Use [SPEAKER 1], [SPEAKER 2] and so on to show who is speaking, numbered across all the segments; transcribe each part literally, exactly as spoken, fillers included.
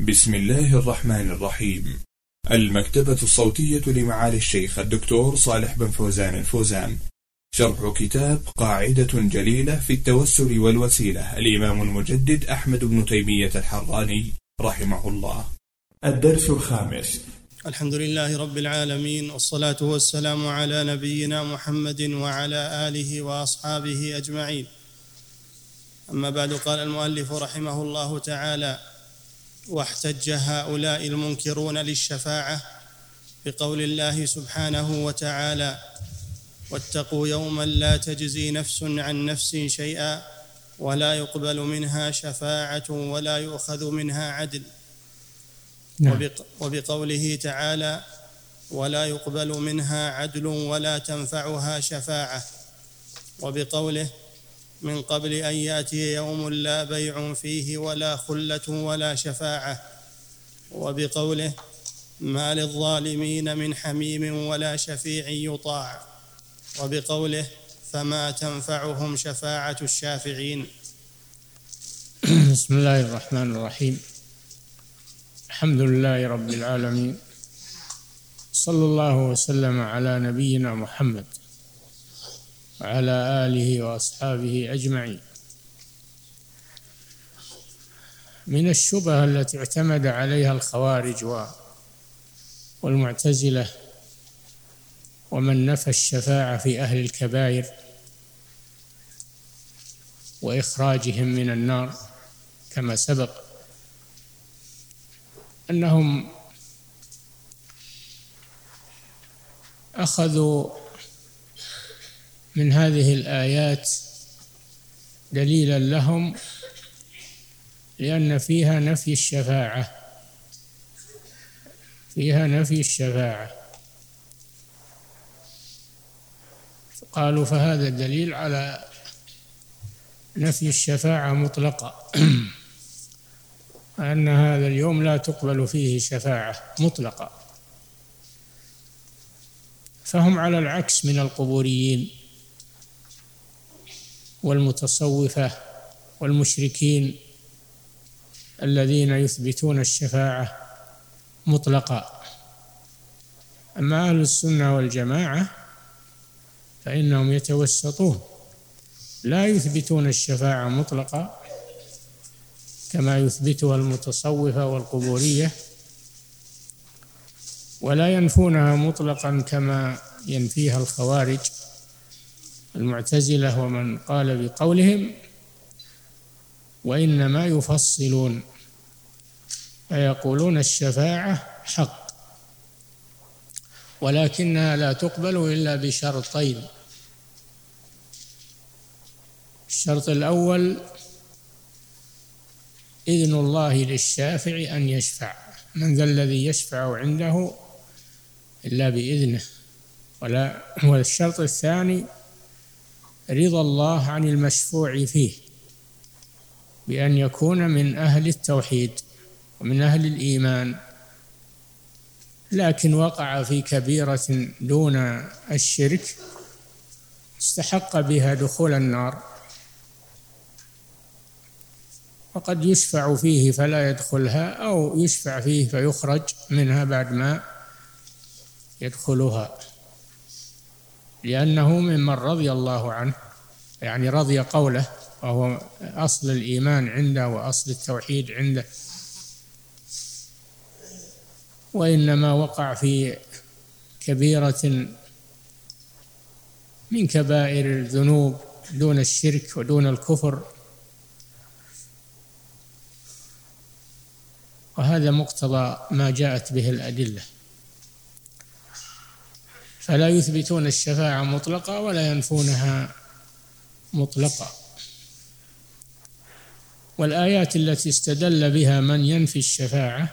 [SPEAKER 1] بسم الله الرحمن الرحيم. المكتبة الصوتية لمعالي الشيخ الدكتور صالح بن فوزان الفوزان، شرح كتاب قاعدة جليلة في التوسل والوسيلة، الإمام المجدد أحمد بن تيمية الحراني رحمه الله. الدرس الخامس.
[SPEAKER 2] الحمد لله رب العالمين، والصلاة والسلام على نبينا محمد وعلى آله وأصحابه أجمعين. أما بعد، قال المؤلف رحمه الله تعالى: واحتج هؤلاء المنكرون للشفاعة بقول الله سبحانه وتعالى: واتقوا يوما لا تجزي نفس عن نفس شيئا ولا يقبل منها شفاعة ولا يؤخذ منها عدل. نعم. وبقوله تعالى: ولا يقبل منها عدل ولا تنفعها شفاعة. وبقوله: من قبل أن يأتي يوم لا بيع فيه ولا خلة ولا شفاعة. وبقوله: ما للظالمين من حميم ولا شفيع يطاع. وبقوله: فما تنفعهم شفاعة الشافعين.
[SPEAKER 3] بسم الله الرحمن الرحيم. الحمد لله رب العالمين، صلى الله وسلم على نبينا محمد وعلى آله وأصحابه أجمعين. من الشبهة التي اعتمد عليها الخوارج والمعتزلة ومن نفى الشفاعة في أهل الكبائر وإخراجهم من النار كما سبق، أنهم أخذوا من هذه الآيات دليلا لهم، لأن فيها نفي الشفاعة فيها نفي الشفاعة قالوا فهذا دليل على نفي الشفاعة مطلقة أن هذا اليوم لا تقبل فيه شفاعة مطلقة. فهم على العكس من القبوريين والمتصوفة والمشركين الذين يثبتون الشفاعة مطلقة. أما أهل السنة والجماعة فإنهم يتوسطون، لا يثبتون الشفاعة مطلقة كما يثبتها المتصوفة والقبورية، ولا ينفونها مطلقا كما ينفيها الخوارج المعتزلة ومن قال بقولهم، وإنما يفصلون فيقولون الشفاعة حق ولكنها لا تقبل إلا بشرطين. الشرط الأول إذن الله للشافع أن يشفع، من ذا الذي يشفع عنده إلا بإذنه. ولا والشرط الثاني رضا الله عن المشفوع فيه بأن يكون من أهل التوحيد ومن أهل الإيمان، لكن وقع في كبيرة دون الشرك استحق بها دخول النار، وقد يشفع فيه فلا يدخلها، أو يشفع فيه فيخرج منها بعد ما يدخلها، لأنه ممن رضي الله عنه، يعني رضي قوله، وهو أصل الإيمان عنده وأصل التوحيد عنده. وإنما وقع في كبيرة من كبائر الذنوب دون الشرك ودون الكفر، وهذا مقتضى ما جاءت به الأدلة. فلا يثبتون الشفاعة مطلقة ولا ينفونها مطلقة. والآيات التي استدل بها من ينفي الشفاعة: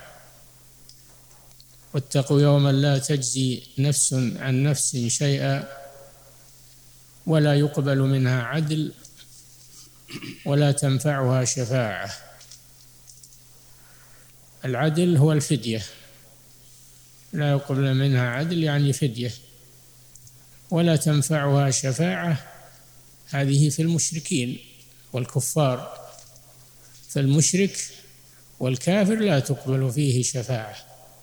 [SPEAKER 3] واتقوا يوما لا تجزي نفس عن نفس شيئا ولا يقبل منها عدل ولا تنفعها شفاعة. العدل هو الفدية، لا يقبل منها عدل يعني فدية. ولا تنفعها شفاعة هذه في المشركين والكفار. فالمشرك والكافر لا تقبل فيه شفاعة،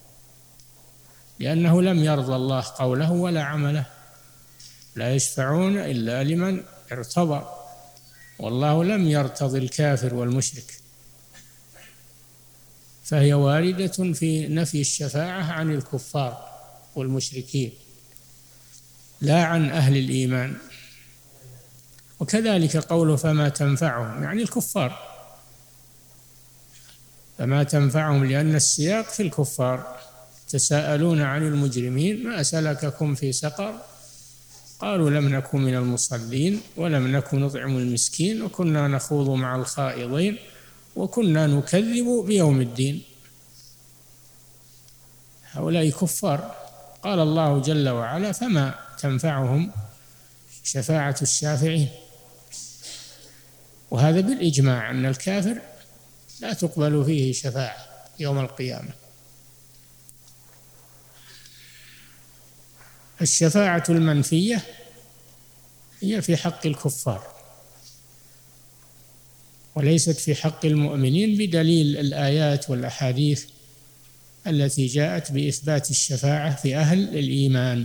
[SPEAKER 3] لأنه لم يرضى الله قوله ولا عمله. لا يشفعون إلا لمن ارتضى، والله لم يرتضي الكافر والمشرك، فهي واردة في نفي الشفاعة عن الكفار والمشركين لا عن أهل الإيمان. وكذلك قوله فما تنفعهم، يعني الكفار، فما تنفعهم لأن السياق في الكفار. تساءلون عن المجرمين ما سلككم في سقر قالوا لم نكن من المصلين ولم نكن نطعم المسكين وكنا نخوض مع الخائضين وكنا نكذب بيوم الدين. هؤلاء كفار. قال الله جل وعلا فما تنفعهم شفاعة الشافعين، وهذا بالإجماع أن الكافر لا تقبل فيه شفاعة يوم القيامة. الشفاعة المنفية هي في حق الكفار وليست في حق المؤمنين، بدليل الآيات والأحاديث التي جاءت بإثبات الشفاعة في أهل الإيمان.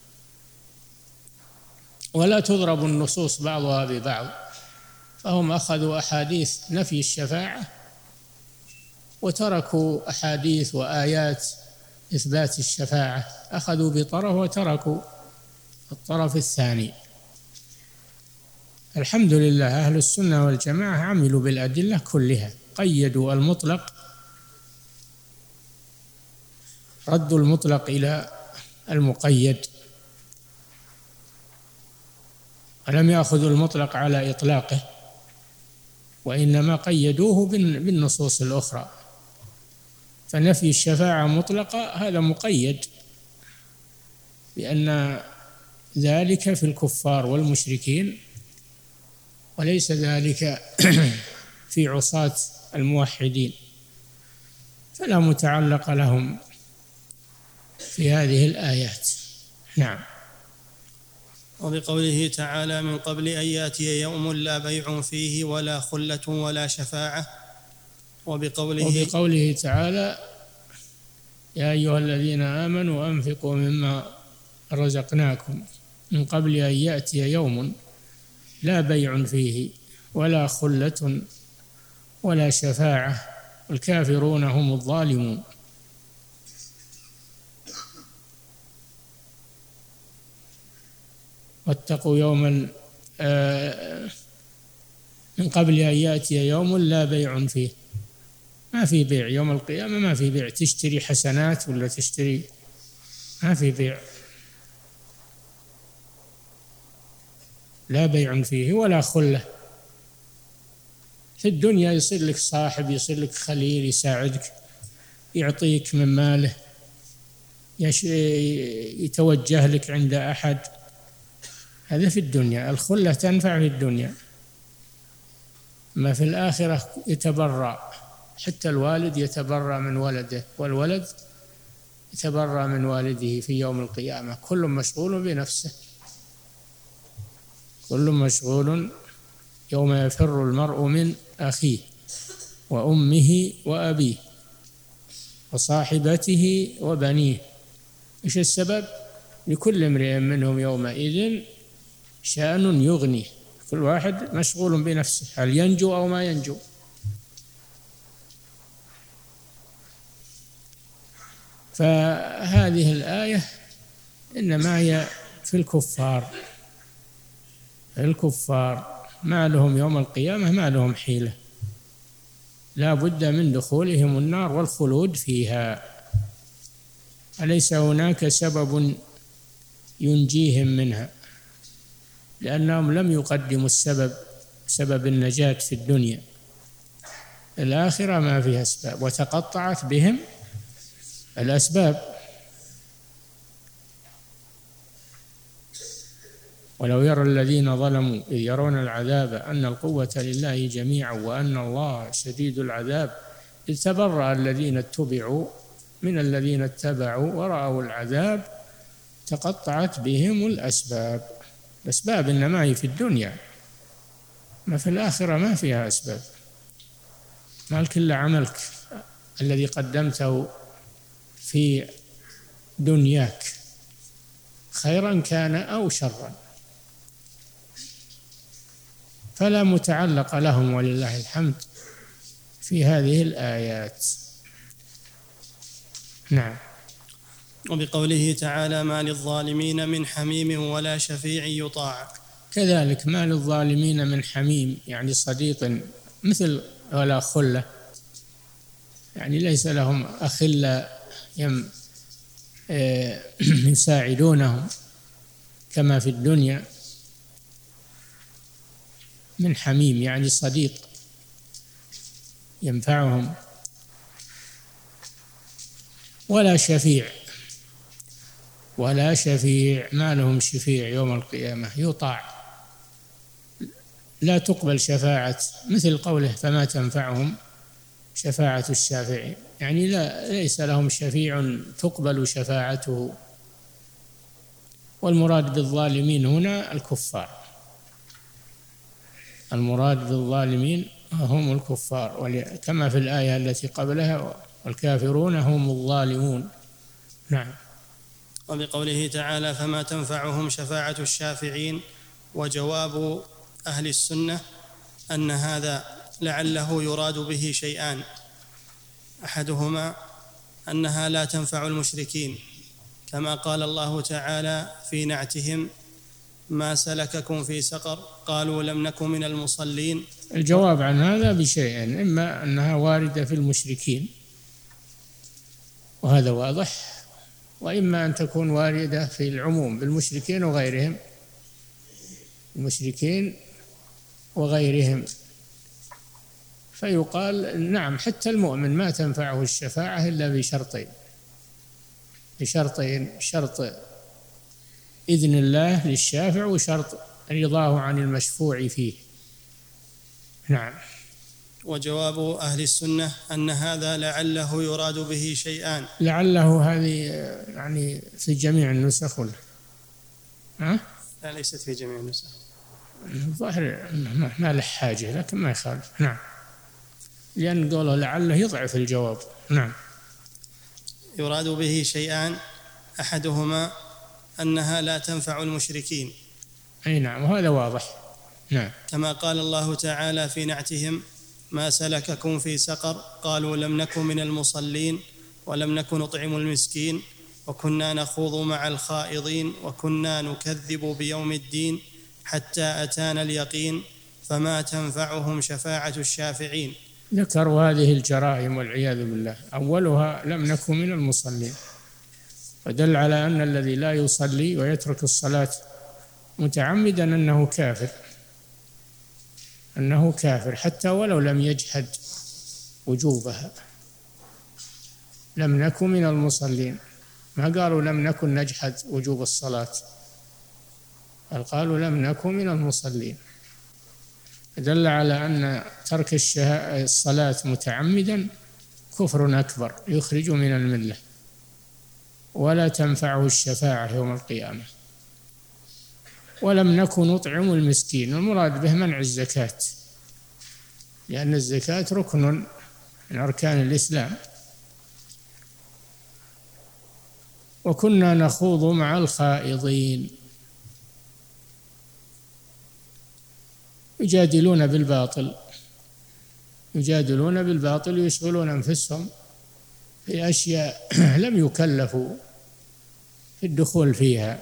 [SPEAKER 3] ولا تضرب النصوص بعضها ببعض، فهم أخذوا أحاديث نفي الشفاعة وتركوا أحاديث وآيات إثبات الشفاعة، أخذوا بطرف وتركوا الطرف الثاني. الحمد لله أهل السنة والجماعة عملوا بالأدلة كلها، قيدوا المطلق، ردوا المطلق إلى المقيد، ولم يأخذوا المطلق على إطلاقه، وإنما قيدوه بالنصوص الأخرى. فنفي الشفاعة مطلقة هذا مقيد بأن ذلك في الكفار والمشركين، وليس ذلك في عصاة الموحدين، فلا متعلق لهم في هذه الآيات. نعم.
[SPEAKER 2] وبقوله تعالى من قبل أن يأتي يوم لا بيع فيه ولا خلة ولا شفاعة. وبقوله,
[SPEAKER 3] وبقوله تعالى يا أيها الذين آمنوا أنفقوا مما رزقناكم من قبل أن يأتي يوم لا بيع فيه ولا خلة ولا شفاعة والكافرون هم الظالمون. واتقوا يوما من قبل أن يأتي يوم لا بيع فيه، ما في بيع يوم القيامة، ما في بيع تشتري حسنات ولا تشتري، ما في بيع، لا بيع فيه ولا خلة. في الدنيا يصير لك صاحب، يصير لك خليل يساعدك، يعطيك من ماله، يتوجه لك عند أحد، هذا في الدنيا. الخلة تنفع في الدنيا، ما في الآخرة يتبرأ، حتى الوالد يتبرأ من ولده، والولد يتبرأ من والده في يوم القيامة. كل مشغول بنفسه، كل مشغول يوم يفر المرء من أخيه وأمه وأبيه وصاحبته وبنيه. إيش السبب؟ لكل امرئ منهم يومئذ شأن يغنيه، كل واحد مشغول بنفسه، هل ينجو أو ما ينجو. فهذه الآية إنما هي في الكفار، الكفار ما لهم يوم القيامة ما لهم حيلة، لا بد من دخولهم النار والخلود فيها، أليس هناك سبب ينجيهم منها، لأنهم لم يقدموا السبب، سبب النجاة في الدنيا. الآخرة ما فيها أسباب، وتقطعت بهم الأسباب. ولو يرى الذين ظلموا إذ يرون العذاب أن القوة لله جميعا وأن الله شديد العذاب إذ تبرأ الذين اتبعوا من الذين اتبعوا ورأوا العذاب تقطعت بهم الأسباب. الأسباب إنما هي في الدنيا، ما في الآخرة ما فيها أسباب، مالك إلا عملك، الذي قدمته في دنياك خيرا كان أو شرا، فلا متعلق لهم ولله الحمد في هذه الآيات. نعم.
[SPEAKER 2] وبقوله تعالى: ما للظالمين من حميم ولا شفيع يطاع.
[SPEAKER 3] كذلك ما للظالمين من حميم، يعني صديق مثل ولا خلة، يعني ليس لهم أخلاء يم يساعدونهم كما في الدنيا. من حميم يعني صديق ينفعهم. ولا شفيع، ولا شفيع ما لهم شفيع يوم القيامة يطاع، لا تقبل شفاعة، مثل قوله: فما تنفعهم شفاعة الشافعين، يعني لا ليس لهم شفيع تقبل شفاعته. والمراد بالظالمين هنا الكفار، المراد بالظالمين هم الكفار، كما في الآية التي قبلها: والكافرون هم الظالمون. نعم.
[SPEAKER 2] وبقوله تعالى: فما تنفعهم شفاعة الشافعين. وجواب أهل السنة أن هذا لعله يراد به شيئان: أحدهما أنها لا تنفع المشركين، كما قال الله تعالى في نعتهم: ما سلككم في سقر قالوا لم نكن من المصلين.
[SPEAKER 3] الجواب عن هذا بشيئين: إما أنها واردة في المشركين وهذا واضح، وإما أن تكون واردة في العموم بالمشركين وغيرهم، المشركين وغيرهم. فيقال نعم حتى المؤمن ما تنفعه الشفاعة إلا بشرطين بشرطين شرط إذن الله للشافع، وشرط رضاه عن المشفوع فيه. نعم.
[SPEAKER 2] وجواب أهل السنة أن هذا لعله يراد به شيئان.
[SPEAKER 3] لعله هذه يعني في جميع النسخ ولا ها؟
[SPEAKER 2] لا، ليست في جميع النسخ،
[SPEAKER 3] ظاهر ما له حاجة، لكن ما يخالف. نعم. لأن قوله لعله يضعف الجواب. نعم.
[SPEAKER 2] يراد به شيئان: أحدهما أنها لا تنفع المشركين.
[SPEAKER 3] أي نعم، وهذا واضح. نعم.
[SPEAKER 2] كما قال الله تعالى في نعتهم: ما سلككم في سقر قالوا لم نكن من المصلين ولم نكن نطعم المسكين وكنا نخوض مع الخائضين وكنا نكذب بيوم الدين حتى أتانا اليقين فما تنفعهم شفاعة الشافعين.
[SPEAKER 3] ذكروا هذه الجرائم والعياذ بالله، أولها لم نكن من المصلين، ودل على أن الذي لا يصلي ويترك الصلاة متعمدا أنه كافر، أنه كافر حتى ولو لم يجحد وجوبها. لم نكن من المصلين، ما قالوا لم نكن نجحد وجوب الصلاة، بل قالوا لم نكن من المصلين. دل على أن ترك الصلاة متعمدا كفر أكبر يخرج من الملة، ولا تنفعه الشفاعة يوم القيامة. ولم نكن نطعم المسكين، المراد به منع الزكاة، لأن الزكاة ركن من أركان الإسلام. وكنا نخوض مع الخائضين، يجادلون بالباطل يجادلون بالباطل ويشغلون أنفسهم في أشياء لم يكلفوا في الدخول فيها.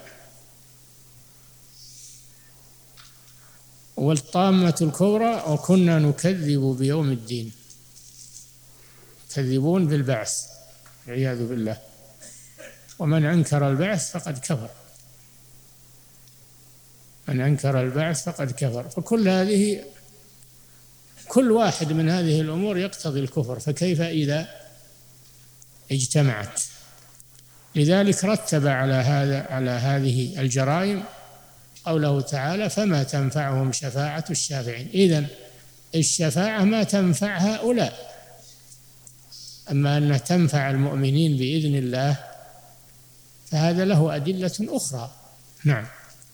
[SPEAKER 3] والطامة الكبرى: وكنا نكذب بيوم الدين، يكذبون بالبعث والعياذ بالله، ومن أنكر البعث فقد كفر، من أنكر البعث فقد كفر. فكل هذه كل واحد من هذه الأمور يقتضي الكفر، فكيف إذا اجتمعت؟ لذلك رتب على هذا على هذه الجرائم قوله تعالى: فما تنفعهم شفاعة الشافعين. إذن الشفاعة ما تنفع هؤلاء، أما أنها تنفع المؤمنين بإذن الله فهذا له أدلة أخرى. نعم.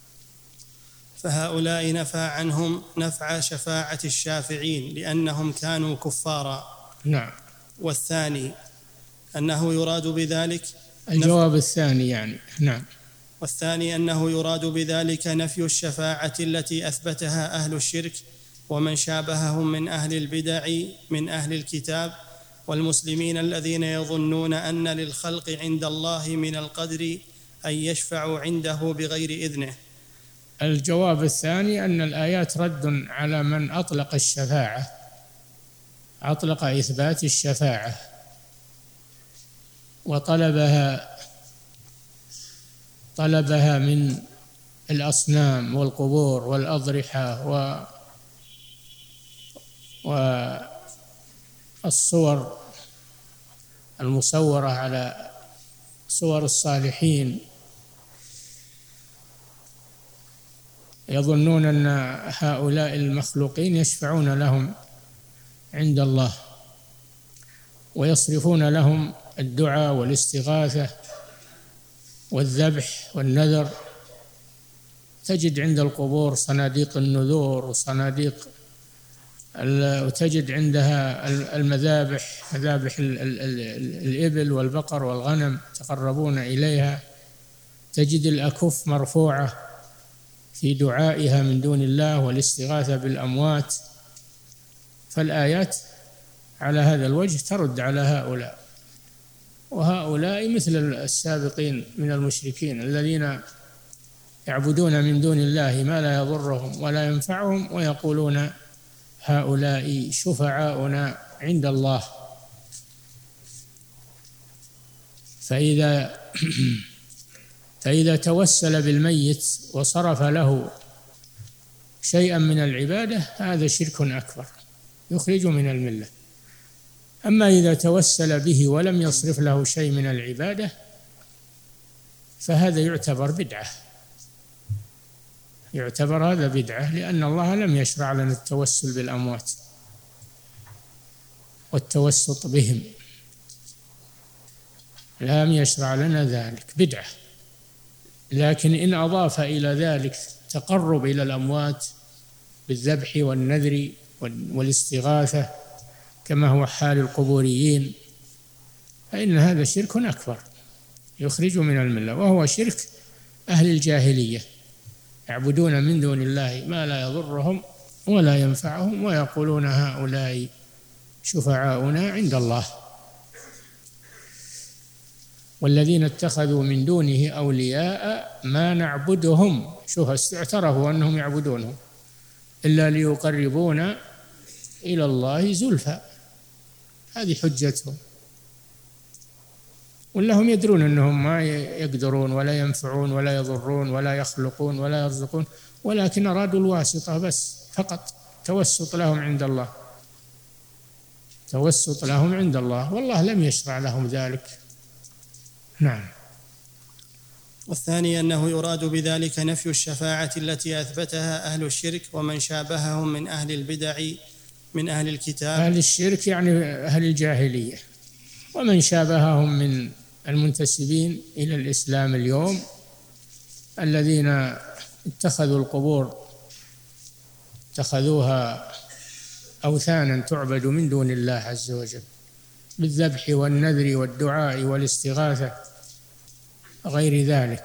[SPEAKER 2] فهؤلاء نفى عنهم نفع شفاعة الشافعين لأنهم كانوا كفارا.
[SPEAKER 3] نعم.
[SPEAKER 2] والثاني أنه يراد بذلك
[SPEAKER 3] الجواب الثاني يعني نعم.
[SPEAKER 2] والثاني أنه يراد بذلك نفي الشفاعة التي أثبتها أهل الشرك ومن شابههم من أهل البدع من أهل الكتاب والمسلمين الذين يظنون أن للخلق عند الله من القدر أن يشفعوا عنده بغير إذنه.
[SPEAKER 3] الجواب الثاني أن الآيات رد على من أطلق الشفاعة، أطلق إثبات الشفاعة وطلبها طلبها من الأصنام والقبور والأضرحة و والصور المصورة على صور الصالحين، يظنون أن هؤلاء المخلوقين يشفعون لهم عند الله ويصرفون لهم الدعاء والاستغاثة والذبح والنذر. تجد عند القبور صناديق النذور وصناديق، وتجد عندها المذابح، مذابح الإبل والبقر والغنم تقربون إليها، تجد الأكف مرفوعة في دعائها من دون الله والاستغاثة بالأموات. فالآيات على هذا الوجه ترد على هؤلاء، وهؤلاء مثل السابقين من المشركين الذين يعبدون من دون الله ما لا يضرهم ولا ينفعهم ويقولون هؤلاء شفعاؤنا عند الله. فإذا فإذا توسل بالميت وصرف له شيئا من العبادة هذا شرك أكبر يخرج من الملة. أما إذا توسل به ولم يصرف له شيء من العبادة فهذا يعتبر بدعة، يعتبر هذا بدعة، لأن الله لم يشرع لنا التوسل بالأموات والتوسط بهم، لم يشرع لنا ذلك، بدعة. لكن إن أضاف إلى ذلك تقرب إلى الأموات بالذبح والنذر والاستغاثة كما هو حال القبوريين فإن هذا شرك أكبر يخرج من الملة، وهو شرك أهل الجاهلية، يعبدون من دون الله ما لا يضرهم ولا ينفعهم ويقولون هؤلاء شفعاؤنا عند الله. والذين اتخذوا من دونه أولياء ما نعبدهم، شوف اعترفوا أنهم يعبدونهم، إلا ليقربونا إلى الله زلفى، هذه حجتهم، ولهم يدرون أنهم ما يقدرون ولا ينفعون ولا يضرون ولا يخلقون ولا يرزقون، ولكن أرادوا الواسطة بس فقط، توسط لهم عند الله، توسط لهم عند الله، والله لم يشرع لهم ذلك. نعم.
[SPEAKER 2] والثاني أنه يراد بذلك نفي الشفاعة التي أثبتها أهل الشرك ومن شابههم من أهل البدع من أهل الكتاب.
[SPEAKER 3] أهل الشرك يعني أهل الجاهلية، ومن شابههم من المنتسبين إلى الإسلام اليوم الذين اتخذوا القبور اتخذوها أوثانا تعبد من دون الله عز وجل بالذبح والنذر والدعاء والاستغاثة غير ذلك،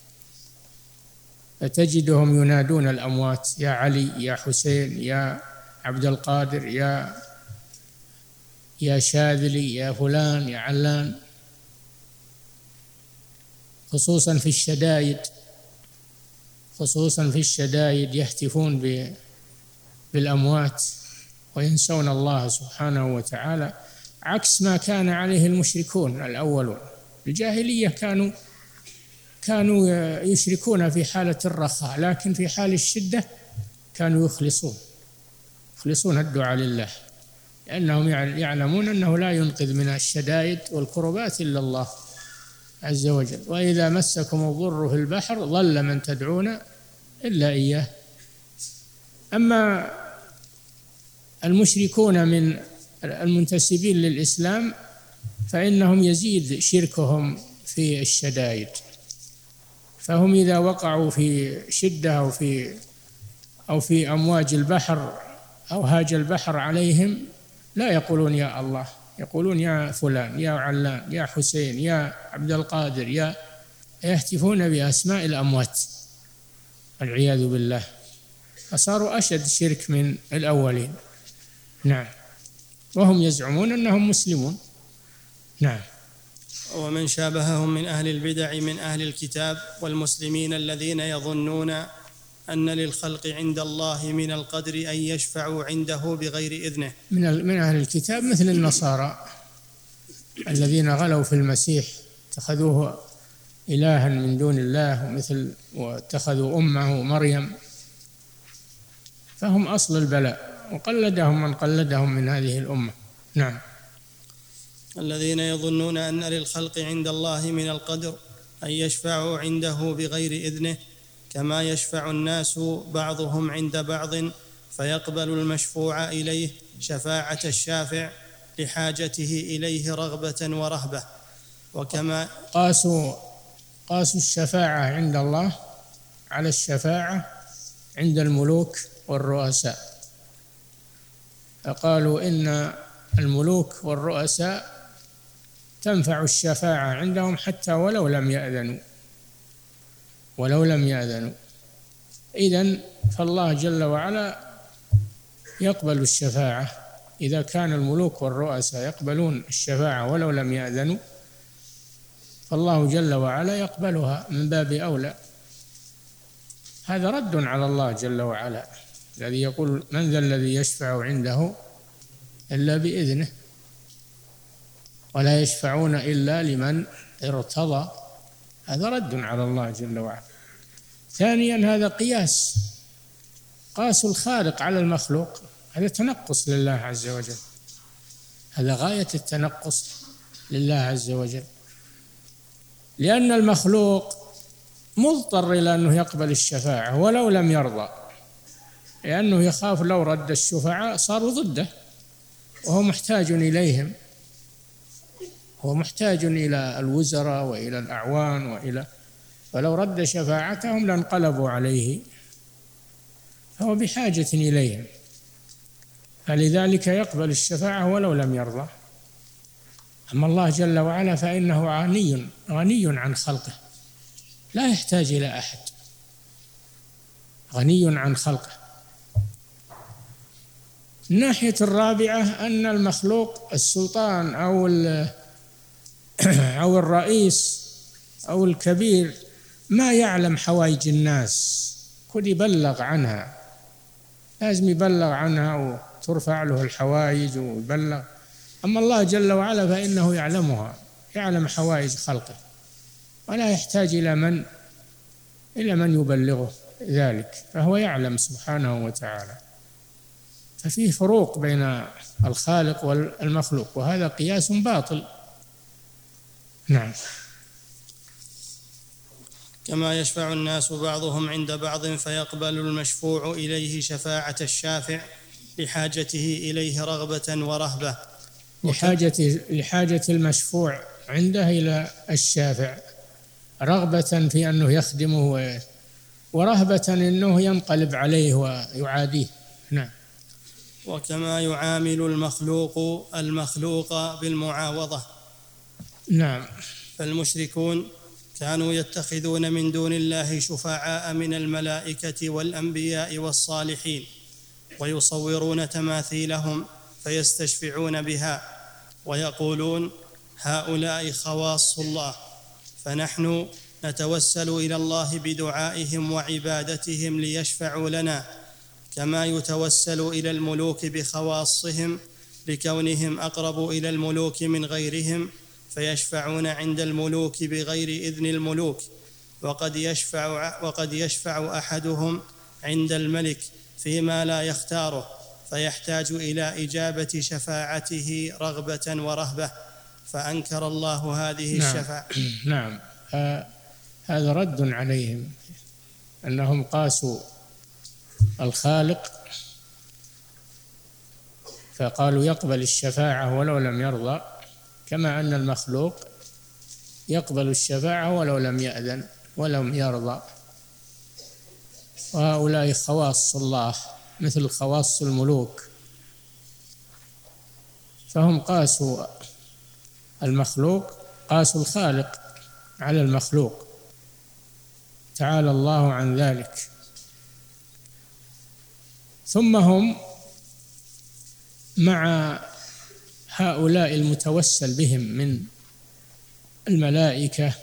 [SPEAKER 3] فتجدهم ينادون الأموات يا علي يا حسين يا عبد القادر يا يا شاذلي يا فلان يا علان، خصوصا في الشدائد، خصوصا في الشدائد يهتفون بالأموات وينسون الله سبحانه وتعالى، عكس ما كان عليه المشركون الأولون. الجاهلية كانوا كانوا يشركون في حالة الرخاء، لكن في حال الشدة كانوا يخلصون يخلصون الدعاء لله، لأنهم يعلمون أنه لا ينقذ من الشدائد والكربات إلا الله عز وجل. وإذا مسكم الضر في البحر ضل من تدعون إلا إياه. أما المشركون من المنتسبين للإسلام فإنهم يزيد شركهم في الشدائد، فهم إذا وقعوا في شدة أو في أو في أمواج البحر أو هاج البحر عليهم لا يقولون يا الله، يقولون يا فلان، يا علان، يا حسين، يا عبد القادر، يا يهتفون بأسماء الأموات والعياذ بالله، فصاروا أشد شرك من الأولين. نعم، وهم يزعمون أنهم مسلمون. نعم.
[SPEAKER 2] ومن شابههم من أهل البدع من أهل الكتاب والمسلمين الذين يظنون أن للخلق عند الله من القدر أن يشفعوا عنده بغير إذنه.
[SPEAKER 3] من من أهل الكتاب مثل النصارى الذين غلوا في المسيح، اتخذوه إلها من دون الله، ومثل واتخذوا أمه مريم، فهم أصل البلاء، وقلدهم من قلدهم من هذه الأمة. نعم.
[SPEAKER 2] الذين يظنون أن للخلق عند الله من القدر أن يشفعوا عنده بغير إذنه، كما يشفع الناس بعضهم عند بعض فيقبل المشفوع إليه شفاعة الشافع لحاجته إليه رغبة ورهبة. وكما
[SPEAKER 3] قاسوا قاسوا الشفاعة عند الله على الشفاعة عند الملوك والرؤساء، فقالوا إن الملوك والرؤساء تنفع الشفاعة عندهم حتى ولو لم يأذنوا ولو لم يأذنوا إذن فالله جل وعلا يقبل الشفاعة إذا كان الملوك والرؤساء يقبلون الشفاعة ولو لم يأذنوا، فالله جل وعلا يقبلها من باب أولى. هذا رد على الله جل وعلا الذي يقول من ذا الذي يشفع عنده إلا بإذنه ولا يشفعون إلا لمن ارتضى. هذا رد على الله جل وعلا. ثانيا هذا قياس، قاس الخالق على المخلوق، هذا تنقص لله عز وجل، هذا غاية التنقص لله عز وجل، لأن المخلوق مضطر إلى أنه يقبل الشفاعة ولو لم يرضى، لأنه يخاف لو رد الشفعاء صاروا ضده، وهو محتاج إليهم، هو محتاج إلى الوزراء وإلى الأعوان وإلى، فلو رد شفاعتهم لانقلبوا عليه، فهو بحاجة إليهم، فلذلك يقبل الشفاعة ولو لم يرضى. أما الله جل وعلا فإنه غني غني عن خلقه، لا يحتاج إلى أحد، غني عن خلقه. الناحية الرابعة أن المخلوق السلطان أو أو الرئيس أو الكبير ما يعلم حوائج الناس، كل يبلغ عنها، لازم يبلغ عنها وترفع له الحوائج ويبلغ. أما الله جل وعلا فإنه يعلمها، يعلم حوائج خلقه، ولا يحتاج إلى من إلى من يبلغه ذلك، فهو يعلم سبحانه وتعالى. ففيه فروق بين الخالق والمخلوق، وهذا قياس باطل. نعم.
[SPEAKER 2] كما يشفع الناس بعضهم عند بعض فيقبل المشفوع إليه شفاعة الشافع لحاجته إليه رغبة ورهبة.
[SPEAKER 3] لحاجة لحاجة المشفوع عنده إلى الشافع، رغبة في أنه يخدمه، ورهبة أنه ينقلب عليه ويعاديه. نعم.
[SPEAKER 2] وكما يعامل المخلوق المخلوق بالمعاوضة.
[SPEAKER 3] نعم.
[SPEAKER 2] فالمشركون كانوا يتخذون من دون الله شفعاء من الملائكة والأنبياء والصالحين، ويصورون تماثيلهم فيستشفعون بها، ويقولون هؤلاء خواص الله، فنحن نتوسل إلى الله بدعائهم وعبادتهم ليشفعوا لنا، كما يتوسل إلى الملوك بخواصهم لكونهم أقرب إلى الملوك من غيرهم، فيشفعون عند الملوك بغير إذن الملوك. وقد يشفع, وقد يشفع أحدهم عند الملك فيما لا يختاره، فيحتاج إلى إجابة شفاعته رغبة ورهبة، فأنكر الله هذه
[SPEAKER 3] نعم.
[SPEAKER 2] الشفاعة.
[SPEAKER 3] نعم. هذا رد عليهم، أنهم قاسوا الخالق فقالوا يقبل الشفاعة ولو لم يرضى، كما أن المخلوق يقبل الشفاعة ولو لم يأذن ولم يرضى. وهؤلاء خواص الله مثل خواص الملوك، فهم قاسوا المخلوق، قاسوا الخالق على المخلوق، تعالى الله عن ذلك. ثم هم مع هؤلاء المتوسل بهم من الملائكة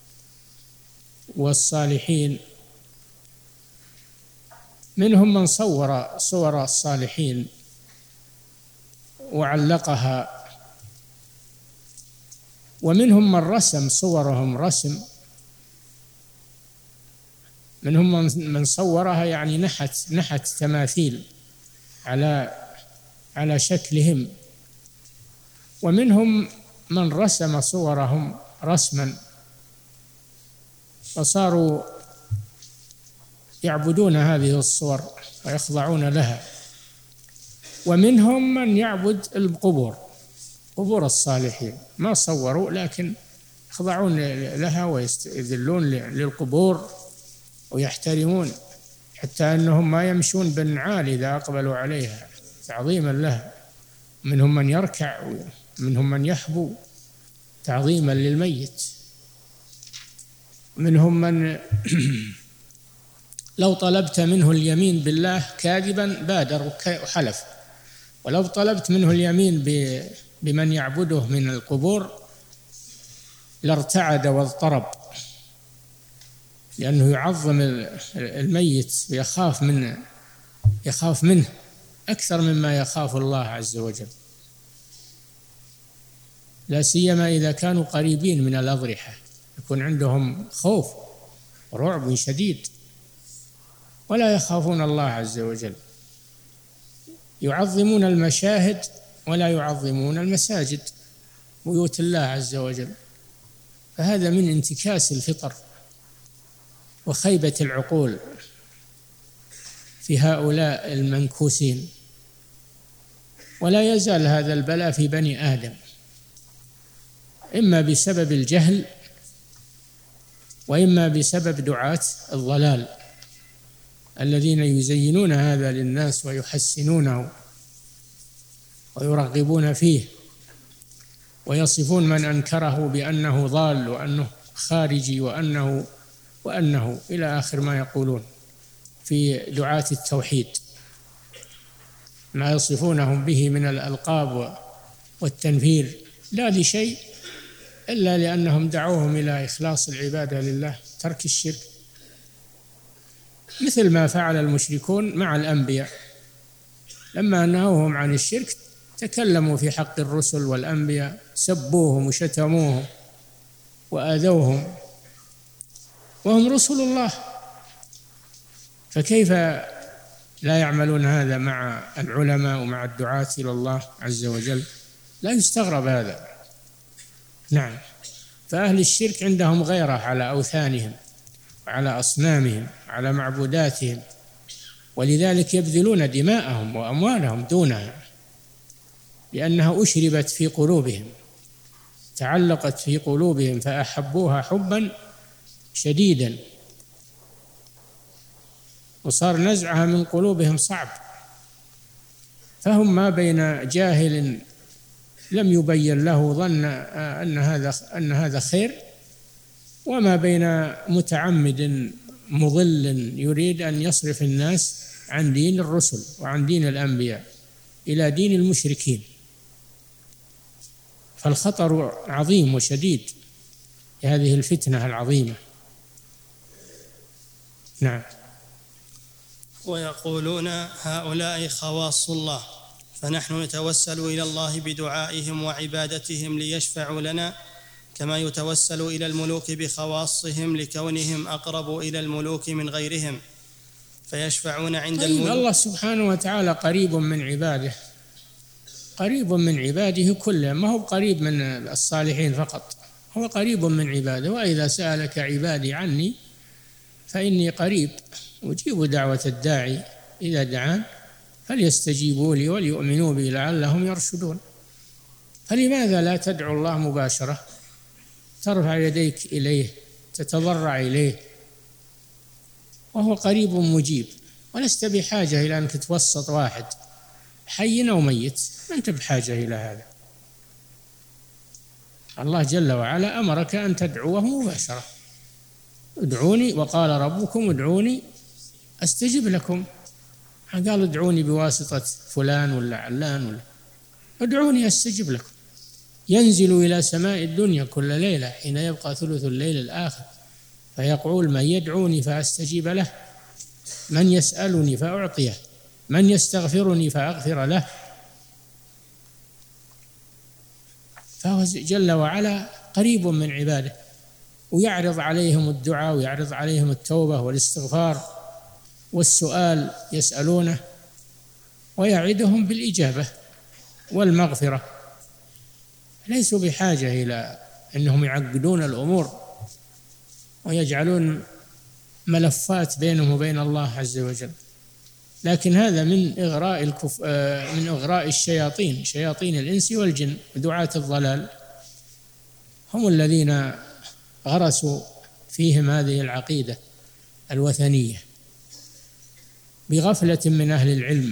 [SPEAKER 3] والصالحين، منهم من صور صور الصالحين وعلقها، ومنهم من رسم صورهم رسم، منهم من صورها يعني نحت نحت تماثيل على على شكلهم، ومنهم من رسم صورهم رسما فصاروا يعبدون هذه الصور ويخضعون لها. ومنهم من يعبد القبور، قبور الصالحين، ما صوروا لكن يخضعون لها ويذلون للقبور ويحترمون، حتى أنهم ما يمشون بالنعال إذا أقبلوا عليها تعظيما لها. منهم من يركع ومنهم من يحبو تعظيما للميت. منهم من لو طلبت منه اليمين بالله كاذبا بادر وحلف، ولو طلبت منه اليمين بمن يعبده من القبور لارتعد واضطرب، لأنه يعظم الميت ويخاف منه يخاف منه أكثر مما يخاف الله عز وجل، لا سيما إذا كانوا قريبين من الأضرحة، يكون عندهم خوف ورعب شديد ولا يخافون الله عز وجل، يعظمون المشاهد ولا يعظمون المساجد بيوت الله عز وجل. فهذا من انتكاس الفطر وخيبة العقول في هؤلاء المنكوسين. ولا يزال هذا البلاء في بني آدم، إما بسبب الجهل وإما بسبب دعاة الضلال الذين يزينون هذا للناس ويحسنونه ويرغبون فيه، ويصفون من أنكره بأنه ضال وأنه خارجي وأنه وأنه إلى آخر ما يقولون في دعاة التوحيد، ما يصفونهم به من الألقاب والتنفير، لا لشيء إلا لأنهم دعوهم إلى إخلاص العبادة لله، ترك الشرك، مثل ما فعل المشركون مع الأنبياء لما نهوهم عن الشرك تكلموا في حق الرسل والأنبياء، سبوهم وشتموهم وآذوهم وهم رسل الله، فكيف لا يعملون هذا مع العلماء ومع الدعاة إلى الله عز وجل؟ لا يستغرب هذا. نعم، فأهل الشرك عندهم غيرة على أوثانهم وعلى أصنامهم وعلى معبوداتهم، ولذلك يبذلون دماءهم وأموالهم دونها، لأنها أشربت في قلوبهم، تعلقت في قلوبهم فأحبوها حبا شديدا، وصار نزعها من قلوبهم صعب. فهم ما بين جاهل لم يبين له ظن أن هذا أن هذا خير، وما بين متعمد مضل يريد أن يصرف الناس عن دين الرسل وعن دين الأنبياء إلى دين المشركين. فالخطر عظيم وشديد هذه الفتنة العظيمة. نعم.
[SPEAKER 2] ويقولون هؤلاء خواص الله، فنحن نتوسل إلى الله بدعائهم وعبادتهم ليشفعوا لنا، كما يتوسل إلى الملوك بخواصهم لكونهم أقرب إلى الملوك من غيرهم، فيشفعون عند
[SPEAKER 3] طيب
[SPEAKER 2] الملوك.
[SPEAKER 3] الله سبحانه وتعالى قريب من عباده، قريب من عباده كلهم، ما هو قريب من الصالحين فقط، هو قريب من عباده. وإذا سألك عبادي عني فإني قريب أجيب دعوة الداعي إذا دعان فليستجيبوا لي وليؤمنوا بي لعلهم يرشدون. فلماذا لا تدعو الله مباشرة، ترفع يديك إليه تتضرع إليه وهو قريب مجيب، ولست بحاجة إلى أنك توسط واحد حي أو ميت، ما أنت بحاجة إلى هذا. الله جل وعلا أمرك أن تدعوه مباشرة. ادعوني، وقال ربكم ادعوني أستجب لكم. قال ادعوني بواسطة فلان ولا علان ولا، ادعوني أستجب لكم. ينزل إلى سماء الدنيا كل ليلة حين يبقى ثلث الليل الآخر فيقول من يدعوني فأستجيب له، من يسألني فأعطيه، من يستغفرني فأغفر له. فهو جل وعلا قريب من عباده، ويعرض عليهم الدعاء ويعرض عليهم التوبة والاستغفار والسؤال، يسألونه ويعدهم بالإجابة والمغفرة. ليسوا بحاجة إلى أنهم يعقدون الأمور ويجعلون ملفات بينهم وبين الله عز وجل، لكن هذا من إغراء الكف... من إغراء الشياطين، شياطين الإنس والجن ودعاة الضلال، هم الذين غرسوا فيهم هذه العقيدة الوثنية بغفلة من أهل العلم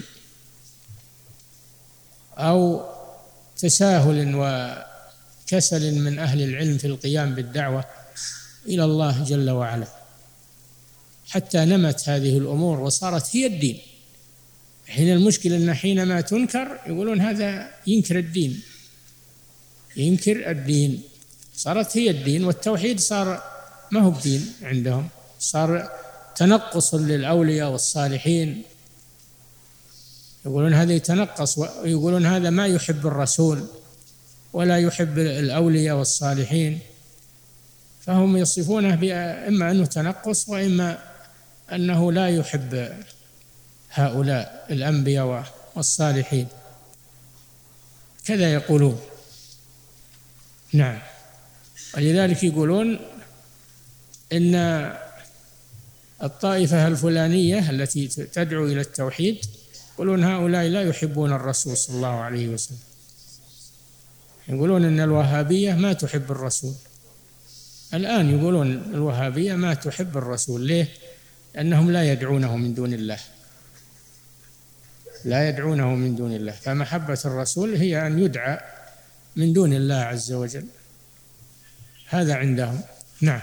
[SPEAKER 3] أو تساهل وكسل من أهل العلم في القيام بالدعوة إلى الله جل وعلا، حتى نمت هذه الأمور وصارت هي الدين. حين المشكلة أن حينما تنكر يقولون هذا ينكر الدين، ينكر الدين، صارت هي الدين، والتوحيد صار ما هو الدين عندهم، صار تنقص للأولياء والصالحين. يقولون هذا يتنقص، ويقولون هذا ما يحب الرسول ولا يحب الأولياء والصالحين، فهم يصفونه إما أنه تنقص وإما أنه لا يحب هؤلاء الأنبياء والصالحين، كذا يقولون. نعم، ولذلك يقولون إن الطائفة الفلانية التي تدعو إلى التوحيد يقولون هؤلاء لا يحبون الرسول صلى الله عليه وسلم. يقولون إن الوهابية ما تحب الرسول، الآن يقولون الوهابية ما تحب الرسول. ليه؟ لأنهم لا يدعونه من دون الله، لا يدعونه من دون الله، فمحبة الرسول هي أن يدعى من دون الله عز وجل، هذا عندهم. نعم.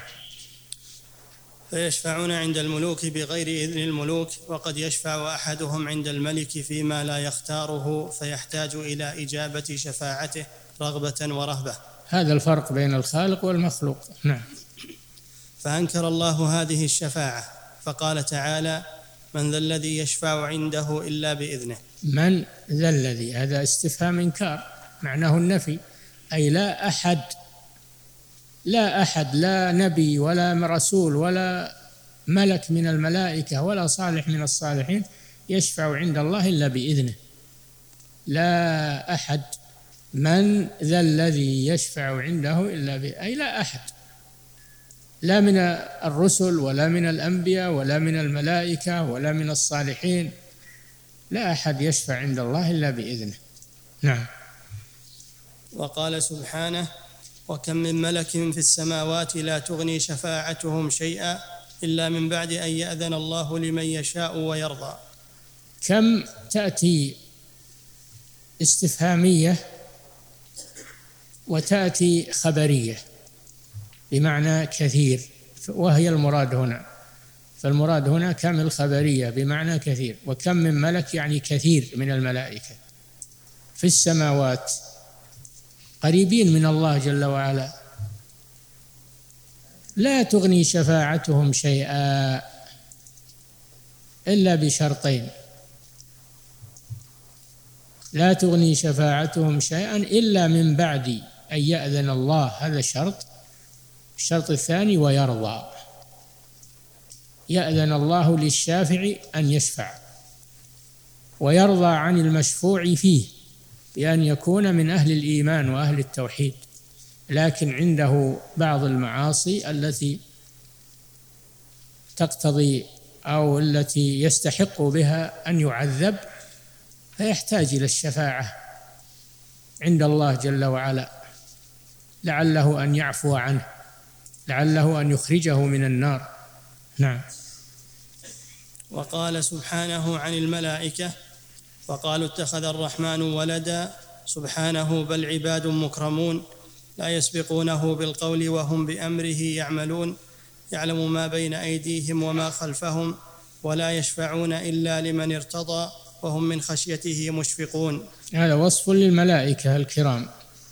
[SPEAKER 2] فيشفعون عند الملوك بغير إذن الملوك، وقد يشفع أحدهم عند الملك فيما لا يختاره فيحتاج إلى إجابة شفاعته رغبة ورهبة.
[SPEAKER 3] هذا الفرق بين الخالق والمخلوق. نعم.
[SPEAKER 2] فأنكر الله هذه الشفاعة فقال تعالى من ذا الذي يشفع عنده إلا بإذنه.
[SPEAKER 3] من ذا الذي، هذا استفهام إنكار معناه النفي، أي لا أحد، لا أحد، لا نبي ولا رسول ولا ملك من الملائكة ولا صالح من الصالحين يشفع عند الله إلا بإذنه. لا أحد، من ذا الذي يشفع عنده إلا بإذنه، أي لا أحد، لا من الرسل ولا من الأنبياء ولا من الملائكة ولا من الصالحين، لا أحد يشفع عند الله إلا بإذنه. نعم.
[SPEAKER 2] وقال سبحانه وكم من ملك في السماوات لا تغني شفاعتهم شيئا إلا من بعد أن يأذن الله لمن يشاء ويرضى.
[SPEAKER 3] كم تأتي استفهامية وتأتي خبرية بمعنى كثير، وهي المراد هنا، فالمراد هنا كم الخبرية بمعنى كثير، وكم من ملك يعني كثير من الملائكة في السماوات قريبين من الله جل وعلا لا تغني شفاعتهم شيئا إلا بشرطين، لا تغني شفاعتهم شيئا إلا من بعد أن يأذن الله، هذا شرط. الشرط الثاني ويرضى، يأذن الله للشافع أن يشفع ويرضى عن المشفوع فيه بأن يكون من أهل الإيمان وأهل التوحيد، لكن عنده بعض المعاصي التي تقتضي أو التي يستحق بها أن يعذب، فيحتاج إلى الشفاعة عند الله جل وعلا لعله أن يعفو عنه، لعله أن يخرجه من النار. نعم.
[SPEAKER 2] وقال سبحانه عن الملائكة وقالوا اتخذ الرحمن ولدا سبحانه بل عباد مكرمون لا يسبقونه بالقول وهم بأمره يعملون يعلم ما بين أيديهم وما خلفهم ولا يشفعون إلا لمن ارتضى وهم من خشيته مشفقون.
[SPEAKER 3] هذا وصف للملائكة الكرام،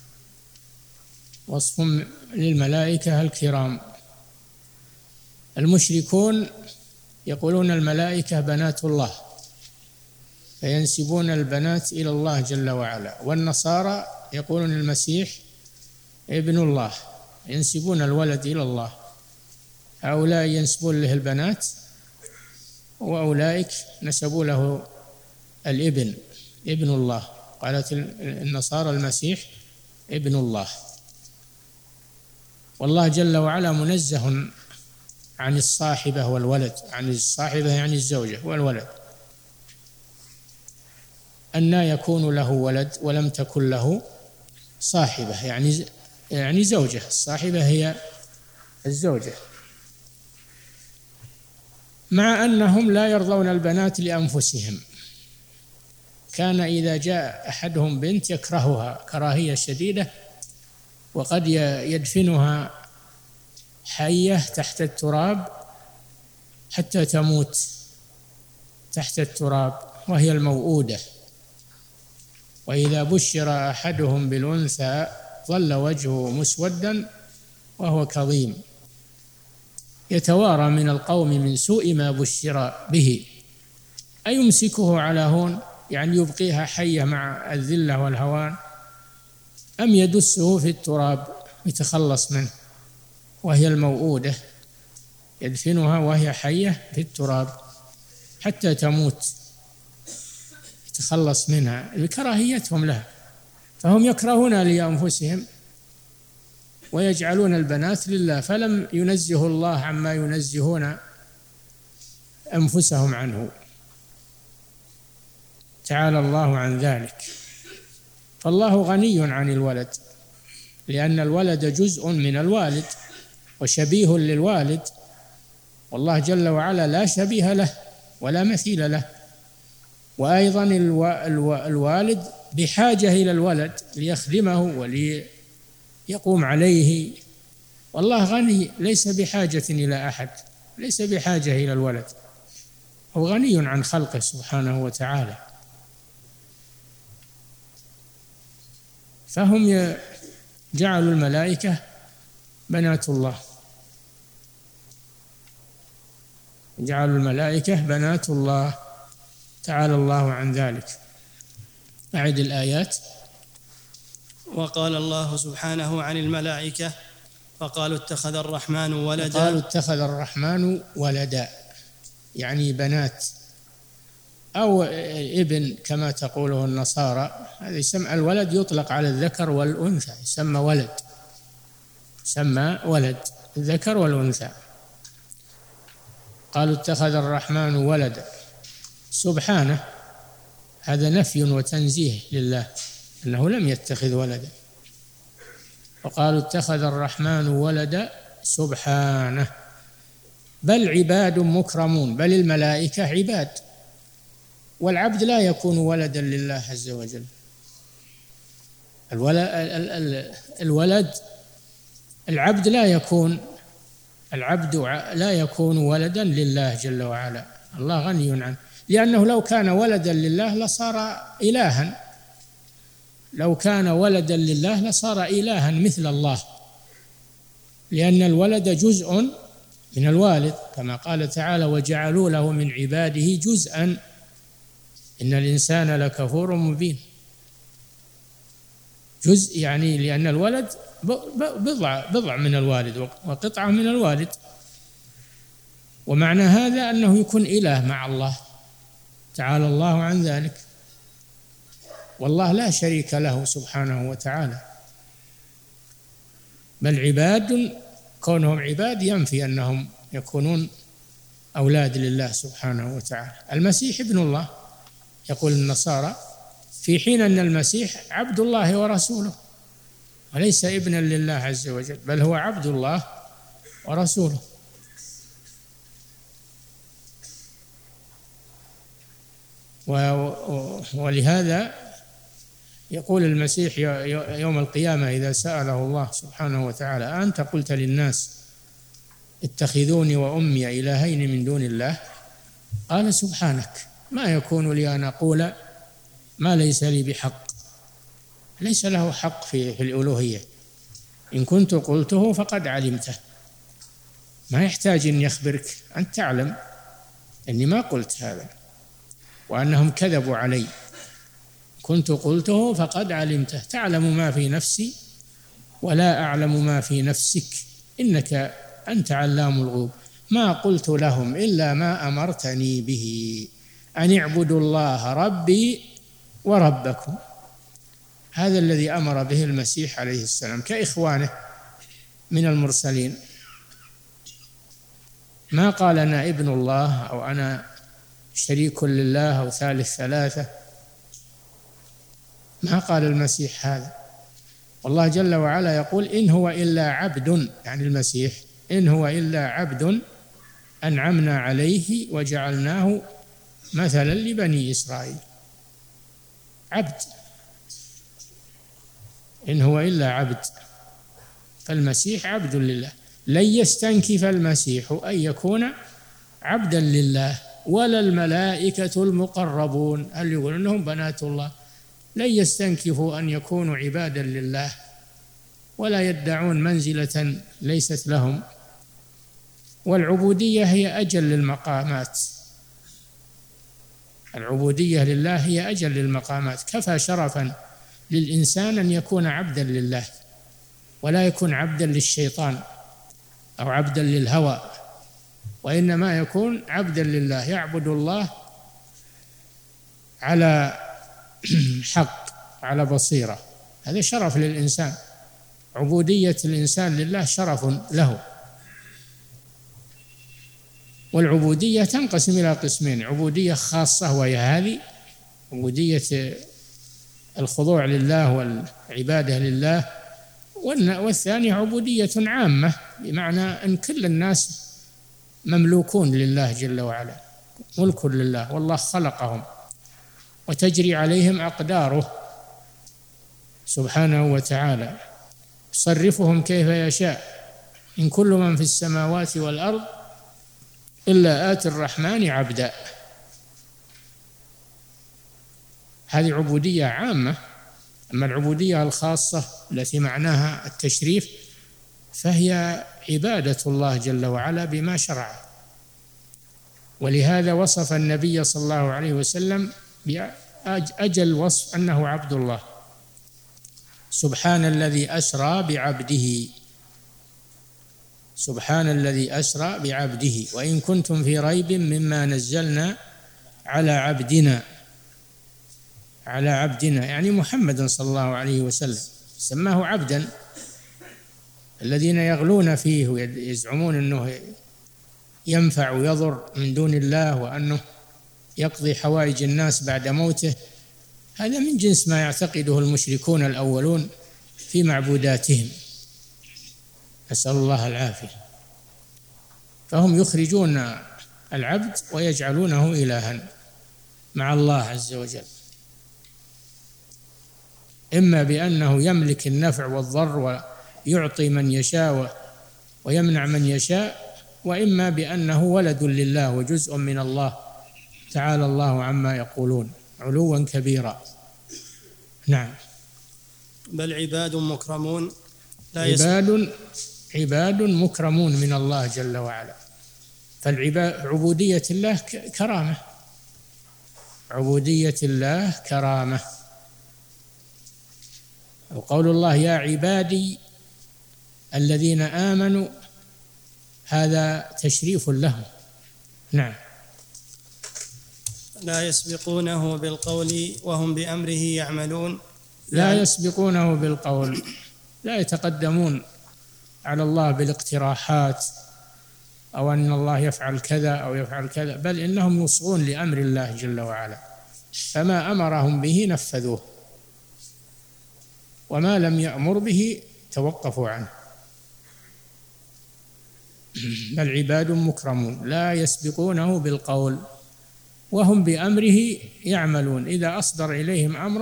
[SPEAKER 3] وصف للملائكة الكرام. المشركون يقولون الملائكة بنات الله، فينسبون البنات إلى الله جل وعلا، والنصارى يقولون المسيح ابن الله، ينسبون الولد إلى الله. هؤلاء ينسبون له البنات، وأولئك نسبوا له الابن، ابن الله. قالت النصارى المسيح ابن الله. والله جل وعلا منزه عن الصاحبة والولد، عن الصاحبة يعني الزوجة والولد. أن يكون له ولد ولم تكن له صاحبة، يعني يعني زوجة. الصاحبة هي الزوجة. مع أنهم لا يرضون البنات لأنفسهم. كان إذا جاء أحدهم بنت يكرهها كراهية شديدة، وقد يدفنها حية تحت التراب حتى تموت تحت التراب وهي الموؤودة. وإذا بشر أحدهم بالأنثى ظل وجهه مسودا وهو كظيم يتوارى من القوم من سوء ما بشر به أيمسكه على هون، يعني يبقيها حية مع الذلة والهوان، أم يدسه في التراب يتخلص منه وهي الموؤودة، يدفنها وهي حية في التراب حتى تموت يتخلص منها لكراهيتهم لها. فهم يكرهون لأنفسهم ويجعلون البنات لله، فلم ينزه الله عما ينزهون أنفسهم عنه، تعالى الله عن ذلك. فالله غني عن الولد، لأن الولد جزء من الوالد وشبيه للوالد، والله جل وعلا لا شبيه له ولا مثيل له. وأيضا الوالد بحاجة إلى الولد ليخدمه وليقوم عليه، والله غني ليس بحاجة إلى أحد، ليس بحاجة إلى الولد، هو غني عن خلقه سبحانه وتعالى. فهم جعلوا الملائكة بنات الله، جعلوا الملائكة بنات الله، تعالى الله عن ذلك. أعد الآيات.
[SPEAKER 2] وقال الله سبحانه عن الملائكة فقالوا اتخذ الرحمن ولدا،
[SPEAKER 3] قالوا اتخذ الرحمن ولدا، يعني بنات أو ابن كما تقوله النصارى. هذا يسمى الولد، يطلق على الذكر والأنثى، يسمى ولد، يسمى ولد الذكر والأنثى. قالوا اتخذ الرحمن ولدا، سبحانه، هذا نفي وتنزيه لله أنه لم يتخذ ولدا. وقالوا اتخذ الرحمن ولدا سبحانه، بل عباد مكرمون، بل الملائكة عباد، والعبد لا يكون ولدا لله عز وجل. الولد العبد لا يكون العبد لا يكون ولدا لله جل وعلا، الله غني عنه، لأنه لو كان ولدا لله لصار إلها، لو كان ولدا لله لصار إلها مثل الله، لأن الولد جزء من الوالد، كما قال تعالى وجعلوا له من عباده جزءا إن الإنسان لكفور مبين. جزء يعني لأن الولد بضع بضع من الوالد وقطعة من الوالد، ومعنى هذا أنه يكون إله مع الله، تعالى الله عن ذلك. والله لا شريك له سبحانه وتعالى، بل عباد، كونهم عباد ينفي أنهم يكونون أولاد لله سبحانه وتعالى. المسيح ابن الله يقول النصارى، في حين أن المسيح عبد الله ورسوله وليس ابنا لله عز وجل، بل هو عبد الله ورسوله. ولهذا يقول المسيح يوم القيامة إذا سأله الله سبحانه وتعالى: أنت قلت للناس اتخذوني وأمي إلهين من دون الله؟ قال: سبحانك، ما يكون لي أن أقول ما ليس لي بحق. ليس له حق في, في الألوهية. إن كنت قلته فقد علمته، ما يحتاج أن يخبرك، أنت تعلم أني ما قلت هذا وأنهم كذبوا علي. كنت قلته فقد علمته، تعلم ما في نفسي ولا أعلم ما في نفسك، إنك أنت علام الغيوب. ما قلت لهم إلا ما أمرتني به، أن اعبدوا الله ربي وربكم. هذا الذي أمر به المسيح عليه السلام كإخوانه من المرسلين. ما قال أنا ابن الله أو أنا شريك لله أو ثالث ثلاثة، ما قال المسيح هذا. والله جل وعلا يقول: إن هو إلا عبد، يعني المسيح إن هو إلا عبد أنعمنا عليه وجعلناه مثلا لبني إسرائيل. عبد، إن هو إلا عبد، فالمسيح عبد لله. لن يستنكف المسيح أن يكون عبدا لله ولا الملائكة المقربون اللي يقولون أنهم بنات الله، لن يستنكفوا أن يكونوا عبادا لله ولا يدعون منزلة ليست لهم. والعبودية هي أجل المقامات، العبودية لله هي أجل المقامات. كفى شرفا للإنسان أن يكون عبدا لله ولا يكون عبدا للشيطان أو عبدا للهوى، وإنما يكون عبدا لله، يعبد الله على حق على بصيرة. هذا شرف للإنسان. عبودية الإنسان لله شرف له. والعبودية تنقسم إلى قسمين: عبودية خاصة وهي هذه عبودية الخضوع لله والعبادة لله، والثانية عبودية عامة، بمعنى أن كل الناس مملوكون لله جل وعلا، ملك لله، والله خلقهم وتجري عليهم أقداره سبحانه وتعالى، يصرفهم كيف يشاء. إن كل من في السماوات والأرض إلا آتي الرحمن عبدا. هذه عبودية عامة. أما العبودية الخاصة التي معناها التشريف فهي عبادة الله جل وعلا بما شرع. ولهذا وصف النبي صلى الله عليه وسلم بأجل وصف أنه عبد الله: سبحان الذي أسرى بعبده، سبحان الذي أسرى بعبده وإن كنتم في ريب مما نزلنا على عبدنا، على عبدنا يعني محمد صلى الله عليه وسلم، سماه عبدا. الذين يغلون فيه ويزعمون أنه ينفع ويضر من دون الله وأنه يقضي حوائج الناس بعد موته، هذا من جنس ما يعتقده المشركون الأولون في معبوداتهم، نسأل الله العافية. فهم يخرجون العبد ويجعلونه إلها مع الله عز وجل، إما بأنه يملك النفع والضر ويعطي من يشاء ويمنع من يشاء، وإما بأنه ولد لله وجزء من الله، تعالى الله عما يقولون علوا كبيرا. نعم.
[SPEAKER 2] بل عباد مكرمون لا
[SPEAKER 3] عباد عباد مكرمون من الله جل وعلا. فالعبودية الله كرامة، عبودية الله كرامة. وقول الله يا عبادي الذين آمنوا هذا تشريف لهم. نعم.
[SPEAKER 2] لا يسبقونه بالقول وهم بأمره يعملون.
[SPEAKER 3] لا يسبقونه بالقول، لا يتقدمون على الله بالاقتراحات أو أن الله يفعل كذا أو يفعل كذا، بل إنهم يصغون لأمر الله جل وعلا، فما أمرهم به نفذوه وما لم يأمر به توقفوا عنه. بل عباد مكرمون لا يسبقونه بالقول وهم بأمره يعملون. إذا أصدر إليهم أمرا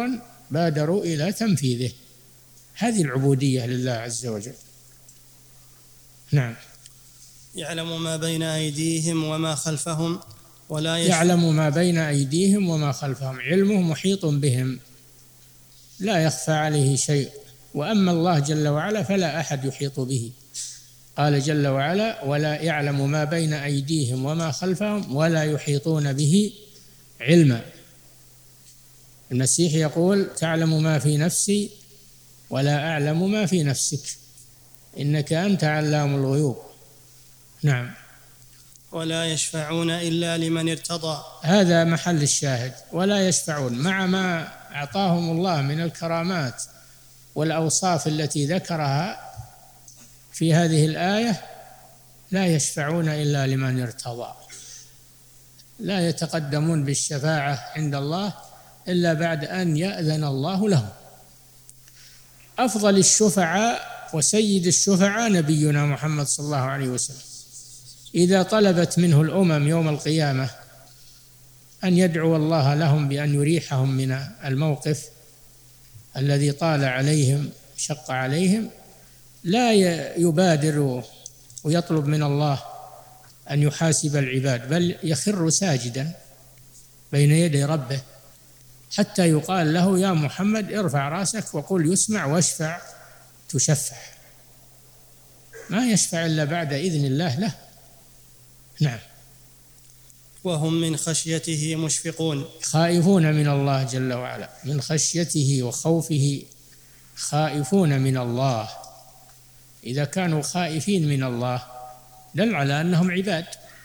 [SPEAKER 3] بادروا إلى تنفيذه. هذه العبودية لله عز وجل. نعم.
[SPEAKER 2] يعلم ما بين أيديهم وما خلفهم ولا يشفع.
[SPEAKER 3] يعلم ما بين أيديهم وما خلفهم، علمه محيط بهم لا يخفى عليه شيء. وأما الله جل وعلا فلا أحد يحيط به. قال جل وعلا: ولا يعلم ما بين أيديهم وما خلفهم ولا يحيطون به علما. المسيح يقول: تعلم ما في نفسي ولا أعلم ما في نفسك إنك أنت علام الغيوب. نعم.
[SPEAKER 2] ولا يشفعون إلا لمن ارتضى.
[SPEAKER 3] هذا محل الشاهد. ولا يشفعون مع ما أعطاهم الله من الكرامات والأوصاف التي ذكرها في هذه الآية، لا يشفعون إلا لمن ارتضى. لا يتقدمون بالشفاعة عند الله إلا بعد أن يأذن الله لهم. أفضل الشفعاء وسيد الشفعاء نبينا محمد صلى الله عليه وسلم، إذا طلبت منه الأمم يوم القيامة أن يدعو الله لهم بأن يريحهم من الموقف الذي طال عليهم شق عليهم، لا يبادر ويطلب من الله أن يحاسب العباد، بل يخر ساجدا بين يدي ربه حتى يقال له: يا محمد ارفع رأسك وقل يسمع واشفع تشفع. ما يشفع إلا بعد إذن الله له. نعم.
[SPEAKER 2] وهم من خشيته مشفقون.
[SPEAKER 3] خائفون من الله جل وعلا، من خشيته وخوفه خائفون من الله. إذا كانوا خائفين من الله دل على أنهم عباد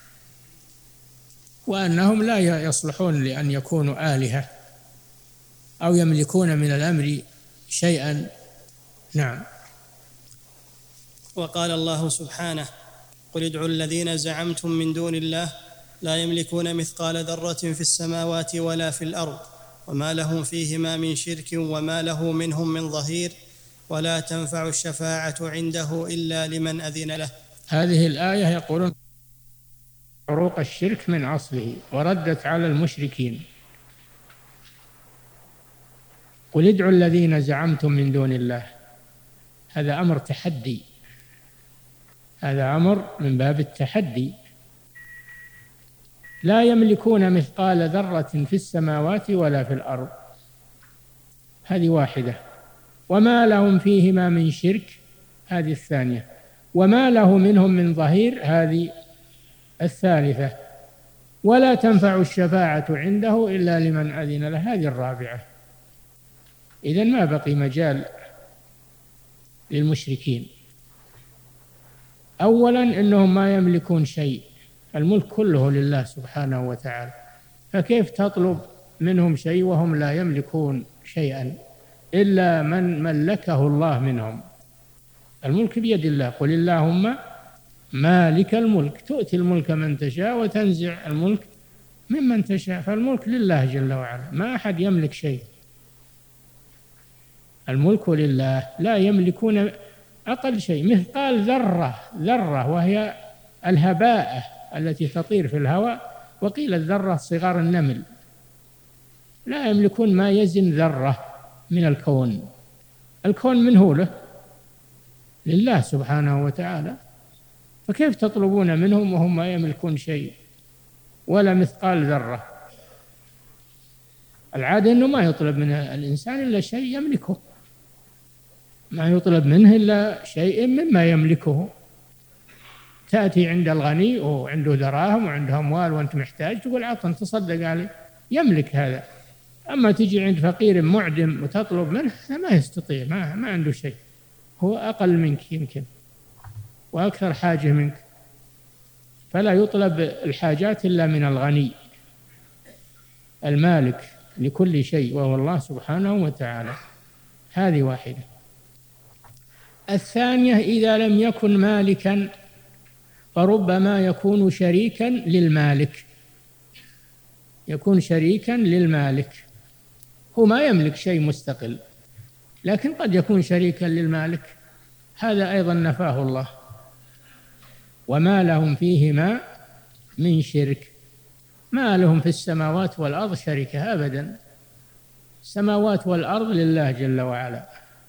[SPEAKER 3] وأنهم لا يصلحون لأن يكونوا آلهة أو يملكون من الأمر شيئا. نعم.
[SPEAKER 2] وقال الله سبحانه: قل ادعوا الذين زعمتم من دون الله لا يملكون مثقال ذرة في السماوات ولا في الأرض وما لهم فيهما من شرك وما له منهم من ظهير ولا تنفع الشفاعة عنده إلا لمن أذن له.
[SPEAKER 3] هذه الآية يقولون عروق الشرك من أصله وردت على المشركين. قل ادعوا الذين زعمتم من دون الله، هذا أمر تحدي، هذا أمر من باب التحدي. لا يملكون مثقال ذرة في السماوات ولا في الأرض، هذه واحدة. وما لهم فيهما من شرك، هذه الثانية. وما له منهم من ظهير، هذه الثالثة. ولا تنفع الشفاعة عنده إلا لمن أذن له، هذه الرابعة. إذن ما بقي مجال للمشركين. أولا إنهم ما يملكون شيء، الملك كله لله سبحانه وتعالى، فكيف تطلب منهم شيء وهم لا يملكون شيئا إلا من ملكه الله منهم؟ الملك بيد الله. قل اللهم مالك الملك تؤتي الملك من تشاء وتنزع الملك ممن تشاء، فالملك لله جل وعلا، ما أحد يملك شيء. الملك لله، لا يملكون أقل شيء، مثقال ذرة، ذرة وهي الهباءة التي تطير في الهواء، وقيل الذرة صغار النمل، لا يملكون ما يزن ذرة من الكون. الكون منه له لله سبحانه وتعالى، فكيف تطلبون منهم وهم ما يملكون شيء ولا مثقال ذرة؟ العادة أنه ما يطلب من الإنسان إلا شيء يملكه، ما يطلب منه إلا شيء مما يملكه. تأتي عند الغني وعنده دراهم وعنده أموال وأنت محتاج، تقول عطن تصدق عليه، يملك هذا. أما تجي عند فقير معدم وتطلب منه، ما يستطيع، ما, ما عنده شيء، هو أقل منك يمكن وأكثر حاجة منك، فلا يطلب الحاجات إلا من الغني المالك لكل شيء وهو الله سبحانه وتعالى. هذه واحدة. الثانية: إذا لم يكن مالكا فربما يكون شريكا للمالك، يكون شريكا للمالك، هو ما يملك شيء مستقل لكن قد يكون شريكا للمالك، هذا أيضا نفاه الله. وما لهم فيهما من شرك، ما لهم في السماوات والأرض شركة أبدا، السماوات والأرض لله جل وعلا،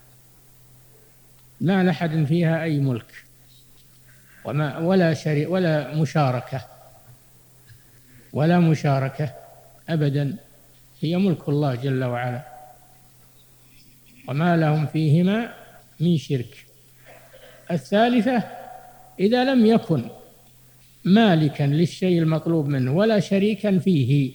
[SPEAKER 3] ما لأحد فيها أي ملك وما ولا شريك ولا مشاركة ولا مشاركة أبدا، هي ملك الله جل وعلا، وما لهم فيهما من شرك. الثالثة إذا لم يكن مالكا للشيء المطلوب منه ولا شريكا فيه،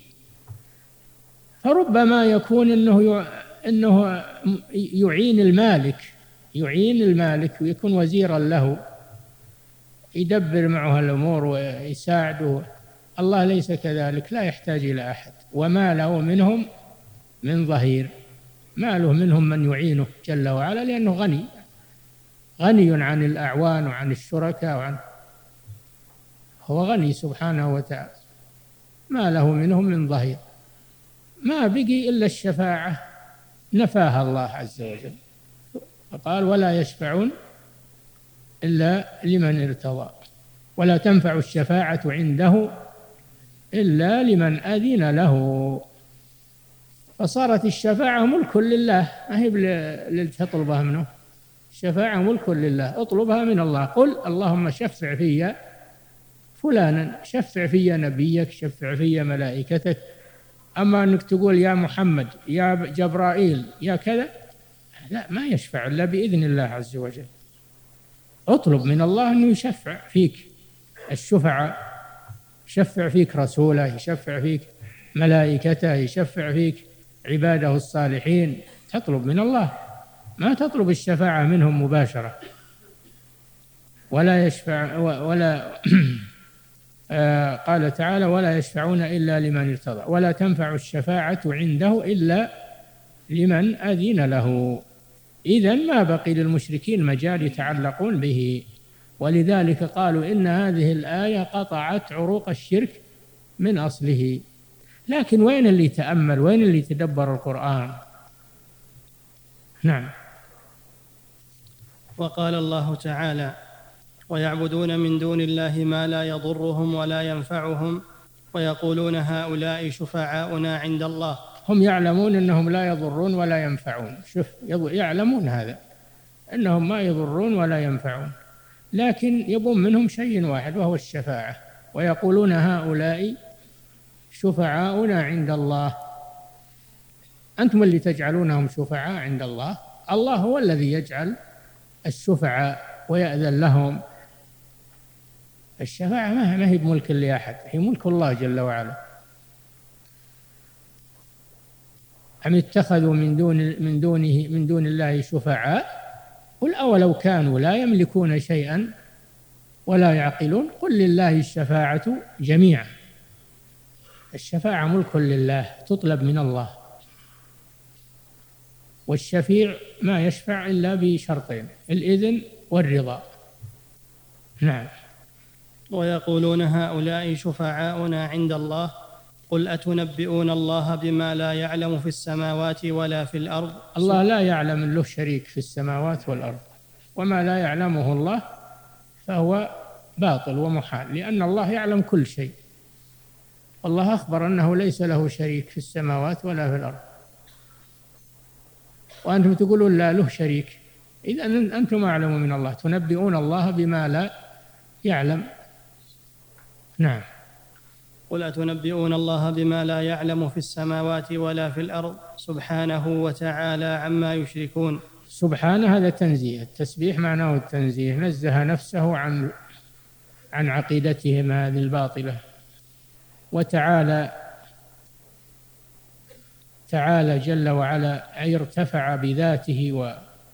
[SPEAKER 3] فربما يكون إنه إنه يعين المالك يعين المالك ويكون وزيرا له، يدبر معه الأمور ويساعده. الله ليس كذلك، لا يحتاج إلى أحد، وما له منهم من ظهير، ما له منهم من يعينه جل وعلا، لأنه غني غني عن الأعوان وعن الشركاء وعن هو غني سبحانه وتعالى، ما له منهم من ظهير. ما بقي إلا الشفاعة نفاها الله عز وجل، فقال ولا يشفعون إلا لمن ارتضى، ولا تنفع الشفاعة عنده إلا لمن أذن له. فصارت الشفاعة ملك لله، ما هي لتطلبها منه، الشفاعة ملك لله، اطلبها من الله. قل اللهم شفع في فلانا، شفع في نبيك، شفع في ملائكتك. أما أنك تقول يا محمد يا جبرائيل يا كذا، لا، ما يشفع إلا بإذن الله عز وجل. اطلب من الله أنه يشفع فيك، الشفعاء يشفع فيك رسوله، يشفع فيك ملائكته، يشفع فيك عباده الصالحين. تطلب من الله، ما تطلب الشفاعة منهم مباشرة. ولا يشفع ولا آه قال تعالى ولا يشفعون إلا لمن ارتضى، ولا تنفع الشفاعة عنده إلا لمن أذن له. إذن ما بقي للمشركين مجال يتعلقون به، ولذلك قالوا إن هذه الآية قطعت عروق الشرك من أصله. لكن وين اللي يتأمل، وين اللي يتدبر القرآن؟ نعم.
[SPEAKER 2] وقال الله تعالى ويعبدون من دون الله ما لا يضرهم ولا ينفعهم ويقولون هؤلاء شفعاؤنا عند الله.
[SPEAKER 3] هم يعلمون أنهم لا يضرون ولا ينفعون، شوف يعلمون هذا أنهم ما يضرون ولا ينفعون، لكن يبون منهم شيء واحد وهو الشفاعة. ويقولون هؤلاء شفعاؤنا عند الله. أنتم اللي تجعلونهم شفعاء عند الله، الله هو الذي يجعل الشفعاء ويأذن لهم. الشفاعة ما هي بملك لأحد، هي ملك الله جل وعلا. أم اتخذوا من دون من دونه من دون الله شفعاء قل أولو كانوا لا يملكون شيئا ولا يعقلون قل لله الشفاعة جميعا. الشفاعة ملك لله، تطلب من الله، والشفيع ما يشفع إلا بشرطين: الإذن والرضا. نعم.
[SPEAKER 2] ويقولون هؤلاء شفعاؤنا عند الله قل أتنبئون الله بما لا يعلم في السماوات ولا في الأرض.
[SPEAKER 3] الله لا يعلم له شريك في السماوات والأرض، وما لا يعلمه الله فهو باطل ومحال، لأن الله يعلم كل شيء، والله أخبر أنه ليس له شريك في السماوات ولا في الأرض، وأنتم تقولون لا له شريك. إذن أنتم أعلم من الله، تنبئون الله بما لا يعلم. نعم.
[SPEAKER 2] قل أتنبئون الله بما لا يعلم في السماوات ولا في الأرض سبحانه وتعالى عما يشركون.
[SPEAKER 3] سبحانه هذا تنزيه، التسبيح معناه التنزيه، نزه نفسه عن عن عقيدتهم هذه الباطلة. وتعالى تعالى جل وعلا أي ارتفع بذاته و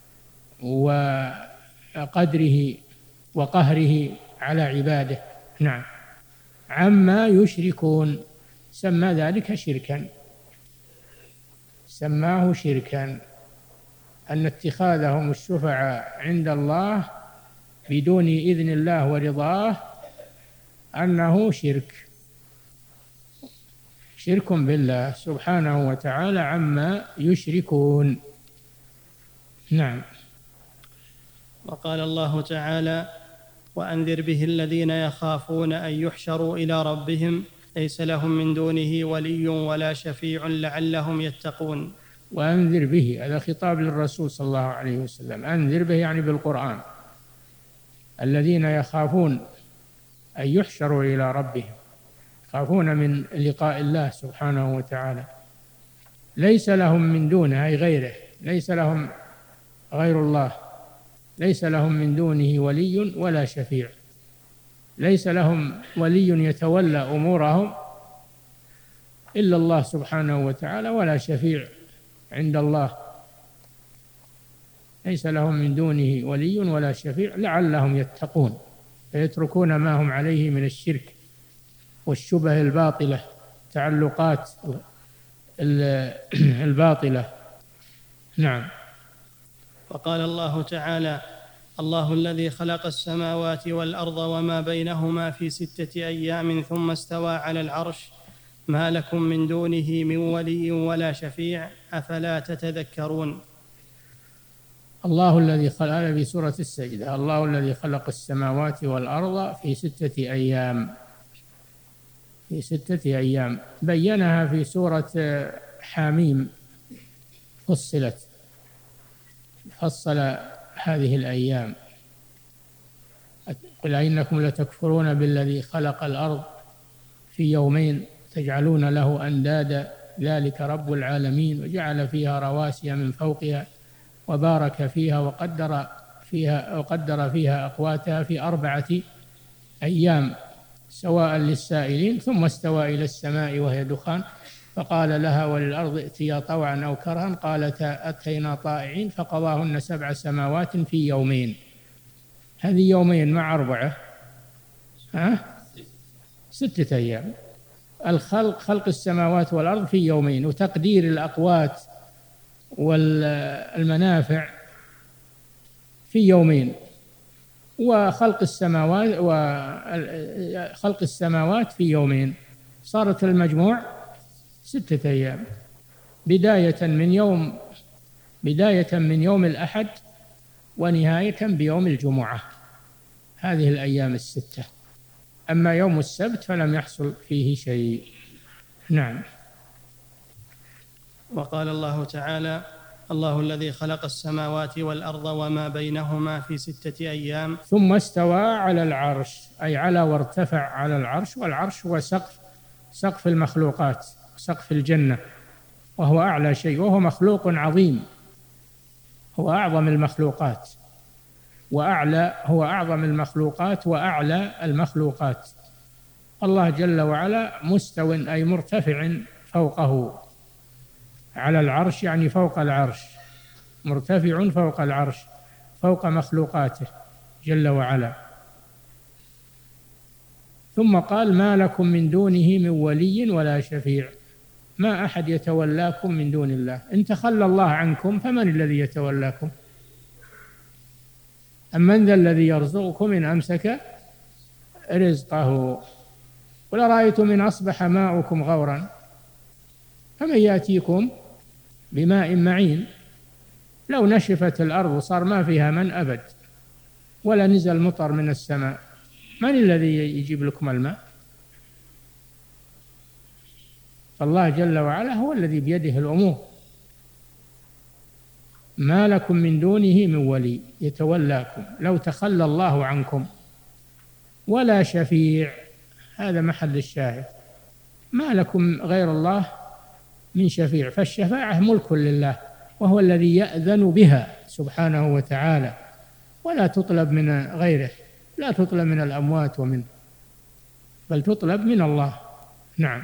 [SPEAKER 3] وقدره وقهره على عباده. نعم. عما يشركون، سمى ذلك شركا، سماه شركا، أن اتخاذهم الشفعاء عند الله بدون إذن الله ورضاه أنه شرك، شرك بالله سبحانه وتعالى عما يشركون. نعم.
[SPEAKER 2] وقال الله تعالى وأنذر به الذين يخافون أن يحشروا إلى ربهم ليس لهم من دونه ولي ولا شفيع لعلهم يتقون.
[SPEAKER 3] وأنذر به، هذا خطاب للرسول صلى الله عليه وسلم، أنذر به يعني بالقرآن، الذين يخافون أن يحشروا إلى ربهم، يخافون من لقاء الله سبحانه وتعالى، ليس لهم من دونه أي غيره، ليس لهم غير الله، ليس لهم من دونه ولي ولا شفيع، ليس لهم ولي يتولى أمورهم إلا الله سبحانه وتعالى، ولا شفيع عند الله، ليس لهم من دونه ولي ولا شفيع لعلهم يتقون فيتركون ما هم عليه من الشرك والشبه الباطلة، تعلقات الباطلة. نعم.
[SPEAKER 2] وقال الله تعالى: الله الذي خلق السماوات والأرض وما بينهما في ستة أيام ثم استوى على العرش ما لكم من دونه من ولي ولا شفيع أفلا تتذكرون.
[SPEAKER 3] الله الذي خلق، هذا في سورة السجدة، الله الذي خلق السماوات والأرض في ستة أيام، في ستة أيام بينها في سورة حاميم، فصلت فصل هذه الأيام، قل إنكم لتكفرون بالذي خلق الأرض في يومين تجعلون له أندادا ذلك رب العالمين، وجعل فيها رواسي من فوقها وبارك فيها وقدر فيها وقدر فيها أقواتها في أربعة أيام سواء للسائلين، ثم استوى إلى السماء وهي دخان فقال لها وللأرض ائتيا طوعا أو كرها قالتا أتينا طائعين فقضاهن سبع سماوات في يومين. هذه يومين مع أربعة، ها؟ ستة أيام. الخلق خلق السماوات والأرض في يومين، وتقدير الأقوات والمنافع في يومين، وخلق السماوات وخلق السماوات في يومين، صارت المجموع ستة أيام، بداية من يوم بداية من يوم الأحد ونهاية بيوم الجمعة، هذه الأيام الستة. أما يوم السبت فلم يحصل فيه شيء. نعم.
[SPEAKER 2] وقال الله تعالى: الله الذي خلق السماوات والأرض وما بينهما في ستة أيام
[SPEAKER 3] ثم استوى على العرش، أي على وارتفع على العرش، والعرش هو سقف سقف المخلوقات، سقف الجنة، وهو أعلى شيء، وهو مخلوق عظيم، هو أعظم المخلوقات وأعلى هو أعظم المخلوقات وأعلى المخلوقات. الله جل وعلا مستو أي مرتفع فوقه على العرش، يعني فوق العرش، مرتفع فوق العرش، فوق مخلوقاته جل وعلا. ثم قال: ما لكم من دونه من ولي ولا شفيع، ما أحد يتولاكم من دون الله، إن تخلى الله عنكم فمن الذي يتولاكم؟ أم من ذا الذي يرزقكم إن أمسك رزقه؟ قل أرأيتم إن أصبح ماؤكم غورا فمن يأتيكم بماء معين؟ لو نشفت الأرض وصار ما فيها من أبد، ولا نزل مطر من السماء، من الذي يجيب لكم الماء؟ فالله جل وعلا هو الذي بيده الأمور. ما لكم من دونه من ولي يتولاكم لو تخلى الله عنكم، ولا شفيع، هذا محل الشاهد، ما لكم غير الله من شفيع، فالشفاعة ملك لله، وهو الذي يأذن بها سبحانه وتعالى، ولا تطلب من غيره، لا تطلب من الأموات ومن بل تطلب من الله. نعم.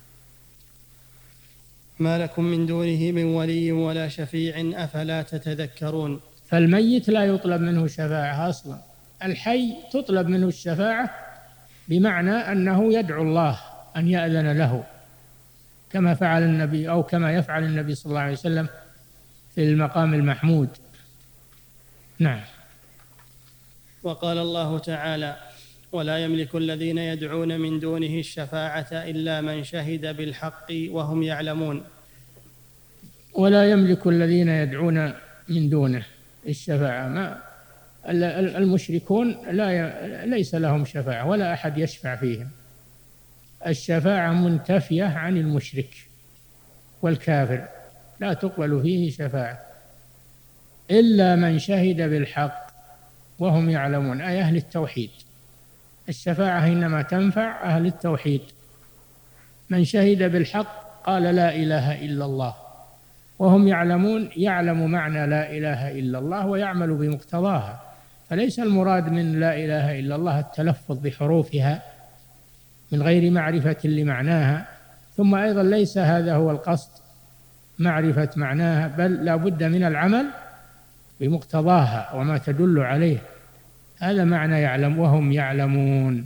[SPEAKER 2] ما لكم من دونه من ولي ولا شفيع أفلا تتذكرون.
[SPEAKER 3] فالميت لا يطلب منه شفاعة أصلا، الحي تطلب منه الشفاعة بمعنى أنه يدعو الله أن يأذن له، كما فعل النبي أو كما يفعل النبي صلى الله عليه وسلم في المقام المحمود. نعم.
[SPEAKER 2] وقال الله تعالى: ولا يملك الذين يدعون من دونه الشفاعة إلا من شهد بالحق وهم يعلمون.
[SPEAKER 3] ولا يملك الذين يدعون من دونه الشفاعة، ما المشركون لا ليس لهم شفاعة ولا أحد يشفع فيهم، الشفاعة منتفية عن المشرك والكافر، لا تقبل فيه شفاعة إلا من شهد بالحق وهم يعلمون، أي أهل التوحيد. الشفاعة إنما تنفع أهل التوحيد، من شهد بالحق قال لا إله إلا الله وهم يعلمون، يعلم معنى لا إله إلا الله ويعمل بمقتضاها. فليس المراد من لا إله إلا الله التلفظ بحروفها من غير معرفة لمعناها، ثم أيضا ليس هذا هو القصد معرفة معناها، بل لا بد من العمل بمقتضاها وما تدل عليه. هذا معنى يعلم وهم يعلمون.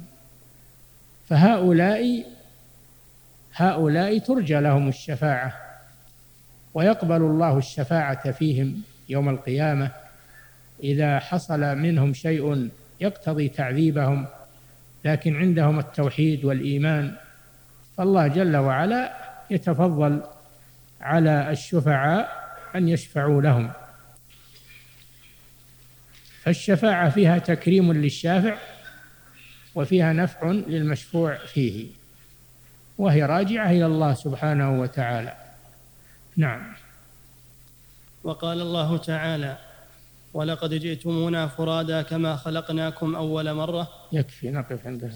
[SPEAKER 3] فهؤلاء هؤلاء ترجى لهم الشفاعة، ويقبل الله الشفاعة فيهم يوم القيامة إذا حصل منهم شيء يقتضي تعذيبهم، لكن عندهم التوحيد والإيمان، فالله جل وعلا يتفضل على الشفعاء أن يشفعوا لهم. فالشفاعة فيها تكريم للشافع وفيها نفع للمشفوع فيه، وهي راجعة إلى الله سبحانه وتعالى. نعم.
[SPEAKER 2] وقال الله تعالى: ولقد جئتمونا فرادا كما خلقناكم أول مرة.
[SPEAKER 3] يكفي نقف عندها.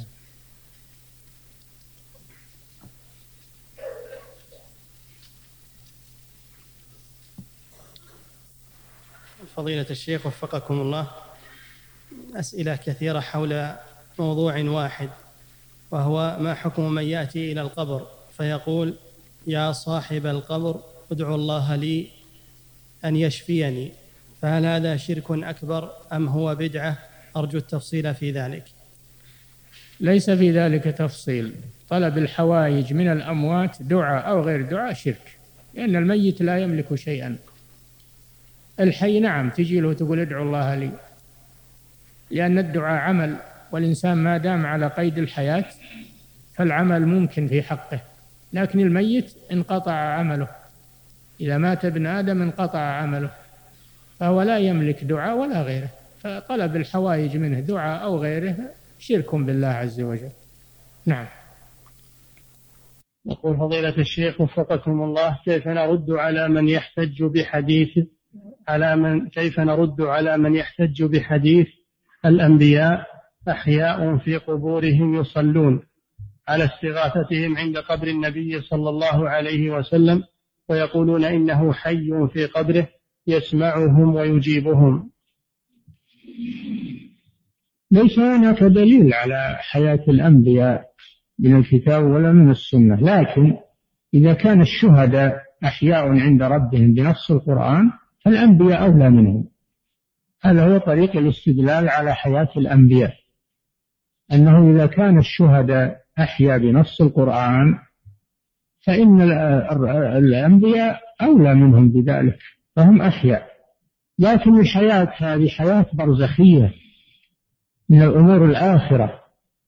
[SPEAKER 2] فضيلة الشيخ وفقكم الله، أسئلة كثيرة حول موضوع واحد، وهو ما حكم من يأتي إلى القبر فيقول: يا صاحب القبر ادعو الله لي أن يشفيني، فهل هذا شرك أكبر أم هو بدعة؟ أرجو التفصيل في ذلك.
[SPEAKER 3] ليس في ذلك تفصيل. طلب الحوائج من الأموات دعاء أو غير دعاء شرك، لأن الميت لا يملك شيئا. الحي نعم تجي له تقول ادعو الله لي، لأن الدعاء عمل، والإنسان ما دام على قيد الحياة فالعمل ممكن في حقه، لكن الميت انقطع عمله، إذا مات ابن آدم انقطع عمله، فهو لا يملك دعاء ولا غيره، فطلب الحوائج منه دعاء أو غيره شرك بالله عز وجل. نعم.
[SPEAKER 2] يقول فضيلة الشيخ وفقكم الله: كيف نرد على من يحتج بحديث على من كيف نرد على من يحتج بحديث الأنبياء أحياء في قبورهم يصلون على استغاثتهم عند قبر النبي صلى الله عليه وسلم، ويقولون إنه حي في قبره يسمعهم ويجيبهم؟
[SPEAKER 3] ليس هناك دليل على حياة الأنبياء من الكتاب ولا من السنة، لكن إذا كان الشهداء أحياء عند ربهم بنص القرآن فالأنبياء أولى منهم. هذا هو طريق الاستدلال على حياة الأنبياء، أنه إذا كان الشهداء أحياء بنص القرآن فإن الأنبياء أولى منهم بذلك، فهم أحياء. لكن الحياة هذه حياة برزخية من الأمور الآخرة،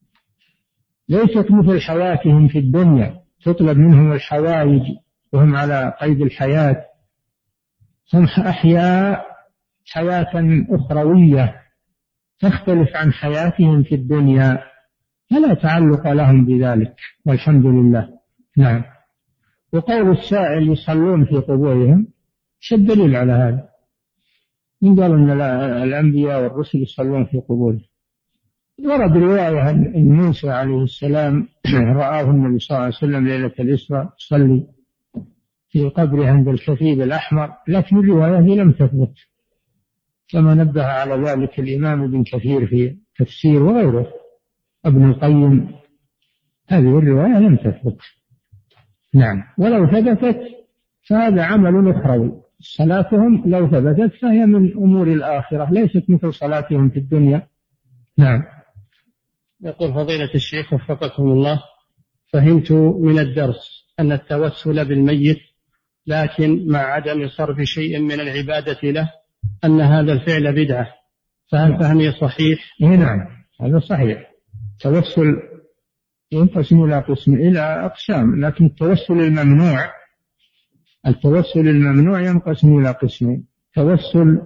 [SPEAKER 3] ليست مثل حياتهم في الدنيا تطلب منهم الحوائج وهم على قيد الحياة. هم أحياء حياة أخروية تختلف عن حياتهم في الدنيا، فلا تعلق لهم بذلك، والحمد لله. نعم. وقول السائل يصلون في قبورهم، شو الدليل على هذا؟ من قال أن الأنبياء والرسل يصلون في قبورهم؟ ورد رواية أن موسى عليه السلام رآه النبي صلى الله عليه وسلم ليلة الإسراء يصلي في قبره عند الكثيب الأحمر، لكن الرواية هي لم تثبت، كما نبه على ذلك الإمام ابن كثير في تفسير وغيره، ابن القيم. هذه الرواية لم تثبت. نعم. ولو ثبتت فهذا عمل أخروي، صلاتهم لو ثبتت فهي من أمور الآخرة، ليست مثل صلاتهم في الدنيا. نعم.
[SPEAKER 2] يقول فضيلة الشيخ وفقكم الله: فهمت من الدرس أن التوسل بالميت لكن مع عدم صرف شيء من العبادة له أن هذا الفعل بدعة، فهل فهمي صحيح؟
[SPEAKER 3] نعم هذا صحيح. التوسل ينقسم إلى قسم إلى أقسام، لكن التوسل الممنوع التوسل الممنوع ينقسم إلى قسمين: توسل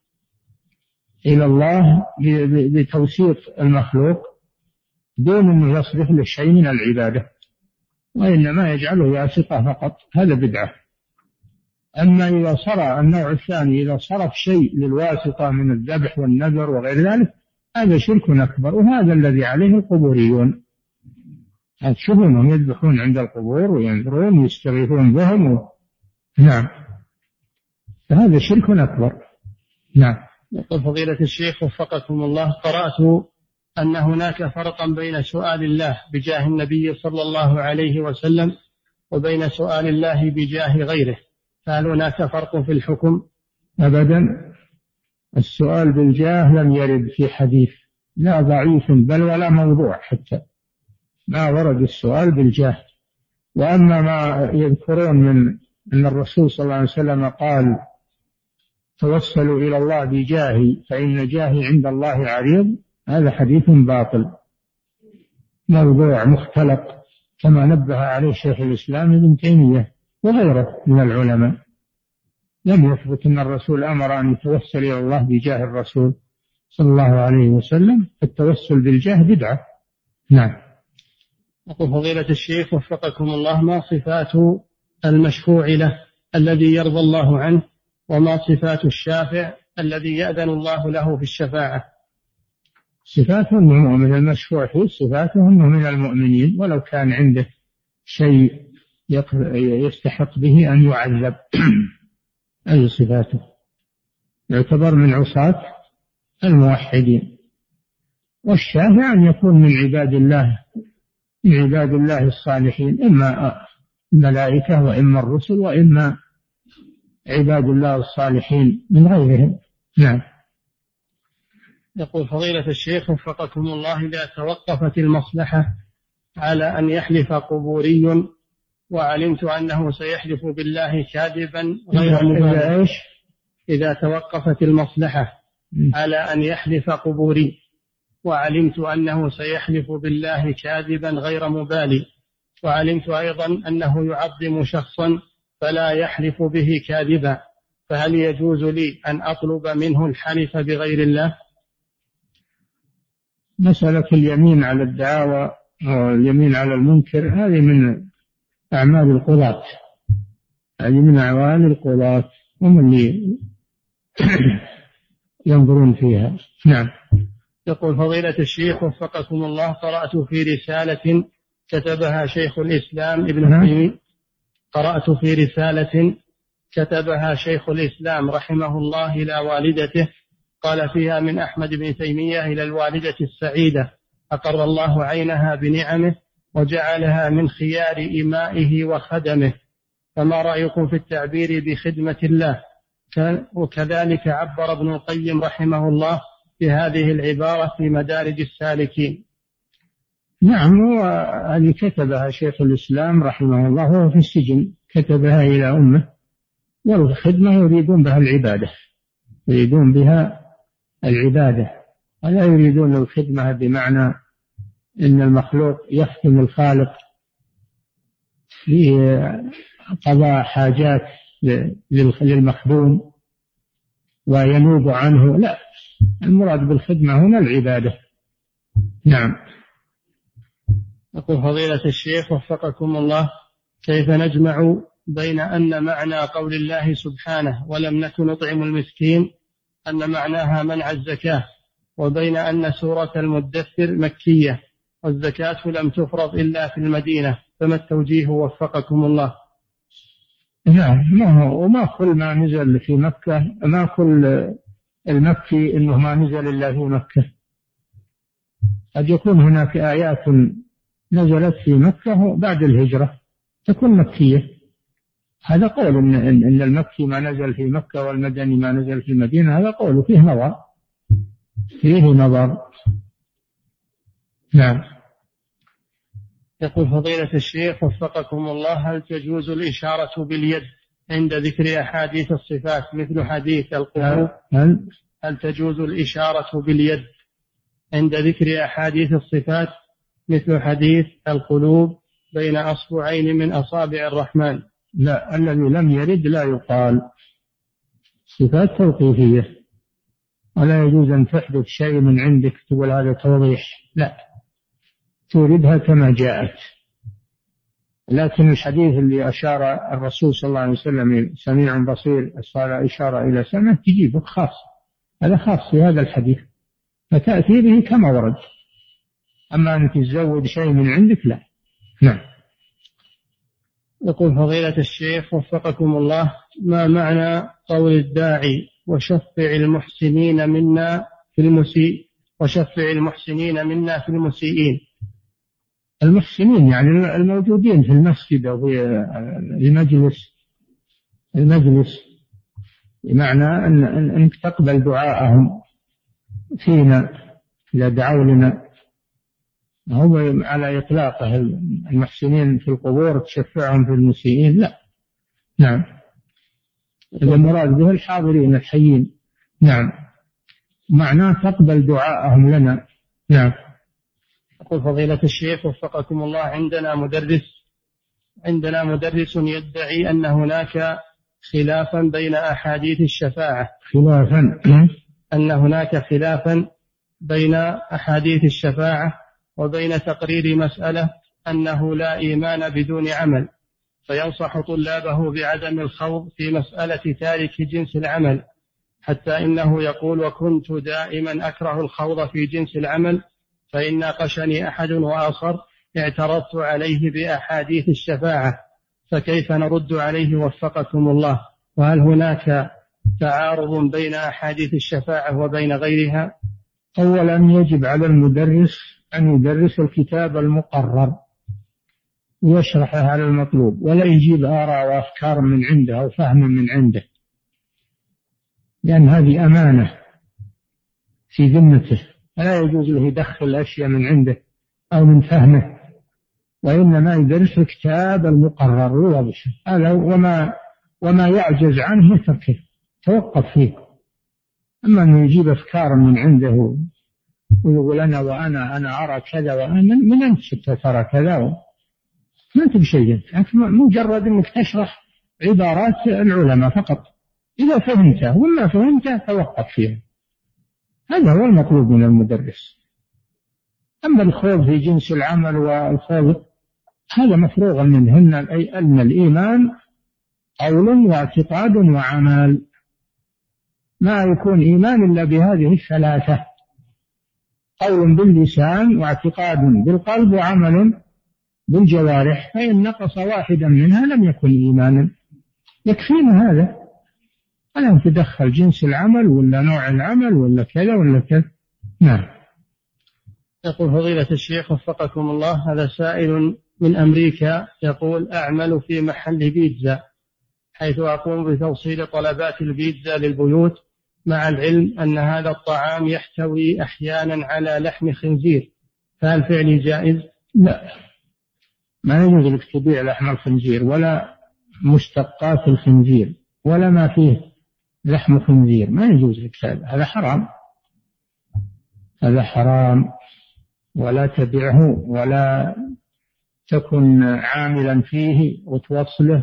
[SPEAKER 3] إلى الله بتوسيط المخلوق دون أن يصرف له شيء من العبادة، وإنما يجعله واسطة فقط، هذا بدعة.
[SPEAKER 4] أما إذا صار النوع الثاني إذا صرف شيء للواسطة من الذبح والنذر وغير ذلك هذا شرك أكبر، وهذا الذي عليه القبوريون. تشوفونهم يذبحون عند القبور وينذرون ويستغيثون بهم و... نعم، فهذا شرك أكبر. نعم.
[SPEAKER 2] يقول فضيلة الشيخ وفقكم الله: قرأت أن هناك فرقا بين سؤال الله بجاه النبي صلى الله عليه وسلم وبين سؤال الله بجاه غيره، فهل هناك فرق في الحكم؟
[SPEAKER 4] أبدا، السؤال بالجاه لم يرد في حديث، لا ضعيف بل ولا موضوع، حتى ما ورد السؤال بالجاه. وأما ما يذكرون من أن الرسول صلى الله عليه وسلم قال توسلوا إلى الله بجاهي فإن جاهي عند الله عريض، هذا حديث باطل موضوع مختلق، كما نبه عليه شيخ الإسلام ابن تيمية وغيره من العلماء. لم يثبت أن الرسول أمر أن يتوسل إلى الله بجاه الرسول صلى الله عليه وسلم، التوسل بالجاه بدعة. نعم.
[SPEAKER 2] يقول فضيلة الشيخ وفقكم الله: ما صفات المشفوع له الذي يرضى الله عنه، وما صفات الشافع الذي يأذن الله له في الشفاعة؟
[SPEAKER 4] صفاته أنه من المشفوع فيه، صفاته أنه من المؤمنين ولو كان عنده شيء يستحق به أن يعذب. أي صفاته؟ يعتبر من عصاة الموحدين. والشافع أن يكون من عباد الله من عباد الله الصالحين، إما الملائكة وإما الرسل وإما عباد الله الصالحين من غيرهم. نعم.
[SPEAKER 2] يقول فضيلة الشيخ وفقكم الله: إذا توقفت المصلحة على أن يحلف قبوري وعلمت أنه سيحلف بالله كاذبا غير مبالغ، إذا توقفت المصلحة على أن يحلف قبوري وعلمت أنه سيحلف بالله كاذبا غير مبالي، وعلمت أيضا أنه يعظم شخصا فلا يحلف به كاذبا، فهل يجوز لي أن أطلب منه الحلف بغير الله؟
[SPEAKER 4] مسألة اليمين على الدعاوى واليمين على المنكر هذه من أعمال القضاة، هذه من أعمال القضاة، هم اللي ينظرون فيها. نعم.
[SPEAKER 2] يقول فضيلة الشيخ وفقكم الله: قرأت في رسالة كتبها شيخ الإسلام ابن تيمية قرأت في رسالة كتبها شيخ الإسلام رحمه الله إلى والدته، قال فيها: من أحمد بن تيمية إلى الوالدة السعيدة أقر الله عينها بنعمه وجعلها من خيار إمائه وخدمه، فما رأيكم في التعبير بخدمة الله؟ وكذلك عبر ابن القيم رحمه الله بهذه العبارة في مدارج السالكين.
[SPEAKER 4] نعم، وهذه كتبها شيخ الإسلام رحمه الله وهو في السجن، كتبها إلى أمه، والخدمة يريدون بها العبادة، يريدون بها العبادة ولا يريدون الخدمة بمعنى إن المخلوق يخدم الخالق في قضاء حاجات للمخدوم وينوب عنه، لا، المراد بالخدمة هنا العبادة. نعم.
[SPEAKER 2] يقول فضيلة الشيخ وفقكم الله: كيف نجمع بين أن معنى قول الله سبحانه ولم نكن نطعم المسكين أن معناها منع الزكاة، وبين أن سورة المدثر مكية والزكاة لم تفرض إلا في المدينة، فما التوجيه وفقكم الله؟
[SPEAKER 4] نعم، ما هو وما كل ما نزل في مكة، ما كل المكي إنه ما نزل إلا في مكة، قد يكون هناك آيات نزلت في مكة بعد الهجرة تكون مكية. هذا قول إن, إن المكي ما نزل في مكة والمدني ما نزل في المدينة، هذا قول فيه نظر فيه نظر. نعم.
[SPEAKER 2] يقول فضيلة الشيخ وفقكم الله: هل تجوز الإشارة باليد عند ذكر أحاديث الصفات مثل حديث القلوب؟
[SPEAKER 4] هل,
[SPEAKER 2] هل تجوز الإشارة باليد عند ذكر أحاديث الصفات مثل حديث القلوب بين أصبعين من أصابع الرحمن؟
[SPEAKER 4] لا، الذي لم يرد لا يقال، صفات توقيفية، ولا يجوز أن تحدث شيء من عندك تقول هذا توضيح، لا، توردها كما جاءت. لكن الحديث اللي أشار الرسول صلى الله عليه وسلم سميع بصير صار إشارة إلى سمع تجيبه خاص، هذا خاص في هذا الحديث فتأتي به كما ورد. أما أن تزود شيء من عندك لا. نعم.
[SPEAKER 2] يقول فضيلة الشيخ وفقكم الله، ما معنى قول الداعي وشفع المحسنين منا في المسيء وشفع المحسنين منا في المسيئين؟
[SPEAKER 4] المحسنين يعني الموجودين في المسجد أو في المجلس، المجلس بمعنى أن أنك تقبل دعاءهم فينا إذا دعوا لنا، هو على إطلاقه المحسنين في القبور تشفعهم في المسيئين لا. نعم، المراد به الحاضرين الحيين. نعم، معناه تقبل دعاءهم لنا. نعم.
[SPEAKER 2] يقول فضيلة الشيخ وفقكم الله، عندنا مدرس عندنا مدرس يدعي أن هناك خلافا بين أحاديث الشفاعة
[SPEAKER 4] خلافا
[SPEAKER 2] أن هناك خلافا بين أحاديث الشفاعة وبين تقرير مسألة أنه لا إيمان بدون عمل، فينصح طلابه بعدم الخوض في مسألة تارك جنس العمل، حتى إنه يقول وكنت دائما أكره الخوض في جنس العمل، فإن ناقشني أحد وآخر اعترضت عليه بأحاديث الشفاعة، فكيف نرد عليه وفقكم الله؟ وهل هناك تعارض بين أحاديث الشفاعة وبين غيرها؟
[SPEAKER 4] أولا يجب على المدرس أن يدرس الكتاب المقرر ويشرحه على المطلوب، ولا يجيب آراء وأفكار من عنده أو فهم من عنده، لأن هذه أمانة في ذمته، لا يجوز له يدخل أشياء من عنده أو من فهمه، وإنما يدرس الكتاب المقرر ويوضح هذا، وما وما يعجز عنه يتركه توقف فيه. أما أنه يجيب أفكار من عنده ويقول أنا وأنا أنا أرى كذا وأنا من أنت ترى كذا، ما أنت بشيء، أنت مجرد أنك تشرح عبارات العلماء فقط، إذا فهمته وما فهمته توقف فيه، هذا هو المطلوب من المدرس. أما الخوض في جنس العمل والخوض هذا مفروغ منه، أن الإيمان قول واعتقاد وعمل، ما يكون إيمان إلا بهذه الثلاثة، قول باللسان واعتقاد بالقلب وعمل بالجوارح، فإن نقص واحدا منها لم يكن إيمانا. يكفينا هذا، ألا تدخل جنس العمل ولا نوع العمل ولا كذا ولا كذا. نعم.
[SPEAKER 2] يقول فضيلة الشيخ وفقكم الله، هذا سائل من أمريكا يقول أعمل في محل بيتزا، حيث أقوم بتوصيل طلبات البيتزا للبيوت، مع العلم أن هذا الطعام يحتوي أحيانا على لحم خنزير، فهل فعلي جائز؟
[SPEAKER 4] لا، ما يجوز لك تبيع لحم الخنزير ولا مشتقات الخنزير ولا ما فيه لحم خنزير، ما يجوز لك هذا، هذا حرام، هذا حرام، ولا تبيعه ولا تكن عاملا فيه وتوصله،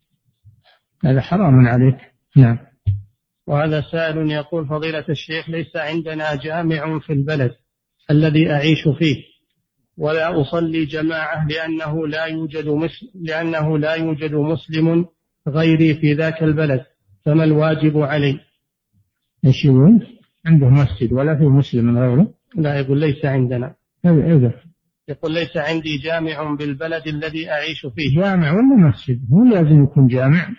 [SPEAKER 4] هذا حرام عليك. نعم.
[SPEAKER 2] وهذا سائل يقول فضيلة الشيخ، ليس عندنا جامع في البلد الذي أعيش فيه، ولا أصلي جماعة لأنه لا يوجد مسلم لأنه لا يوجد مسلم غيري في ذاك البلد، فما الواجب علي؟
[SPEAKER 4] ايش يقول؟ عنده مسجد ولا في مسلم غيره؟
[SPEAKER 2] لا، يقول ليس عندنا.
[SPEAKER 4] إذا
[SPEAKER 2] يقول ليس عندي جامع بالبلد الذي أعيش فيه.
[SPEAKER 4] جامع ولا مسجد؟ هو لازم يكون جامع،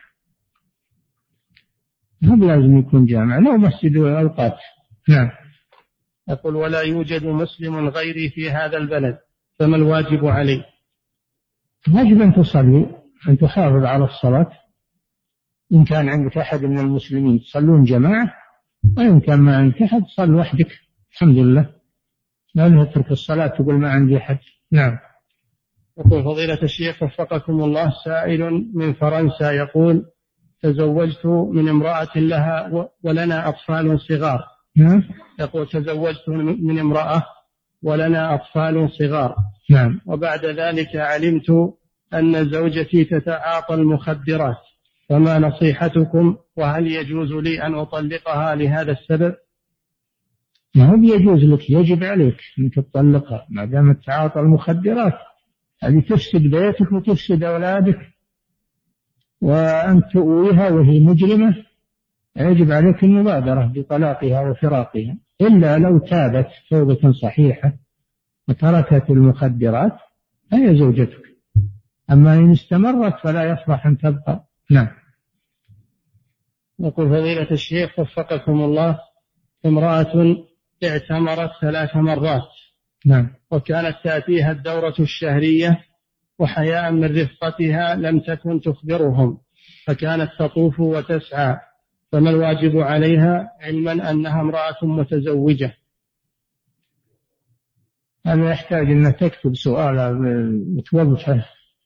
[SPEAKER 4] هو لازم يكون جامع، لا مسجد والأوقات. نعم.
[SPEAKER 2] يقول ولا يوجد مسلم غيري في هذا البلد، فما الواجب علي؟
[SPEAKER 4] واجب أن تصلي، أن تحافظ على الصلاة، إن كان عندك أحد من المسلمين تصلون جماعة، وإن كان ما عندك أحد صل وحدك، الحمد لله، لا تترك الصلاة تقول ما عندي أحد. نعم.
[SPEAKER 2] يقول فضيلة الشيخ وفقكم الله، سائل من فرنسا يقول تزوجت من امرأة لها ولنا أطفال صغار.
[SPEAKER 4] نعم.
[SPEAKER 2] يقول تزوجت من امرأة ولنا أطفال صغار.
[SPEAKER 4] نعم.
[SPEAKER 2] وبعد ذلك علمت أن زوجتي تتعاطى المخدرات، فما نصيحتكم؟ وهل يجوز لي أن أطلقها لهذا السبب؟
[SPEAKER 4] ما هو يجوز لك، يجب عليك أن تطلقها ما دام تعاطى المخدرات، هذه تفسد بيتك وتفسد أولادك، وأنت تؤويها وهي مجرمة، يجب عليك المبادرة بطلاقها وفراقها، إلا لو تابت توبة صحيحة وتركت المخدرات فهي زوجتك، أما إن استمرت فلا يصلح أن تبقى. نعم.
[SPEAKER 2] يقول فضيلة الشيخ وفقكم الله، امرأة اعتمرت ثلاث مرات،
[SPEAKER 4] نعم،
[SPEAKER 2] وكانت تأتيها الدورة الشهرية، وحياء من رفقتها لم تكن تخبرهم، فكانت تطوف وتسعى، فما الواجب عليها علما أنها امرأة متزوجة؟
[SPEAKER 4] هذا يحتاج أن تكتب سؤال وتوضحه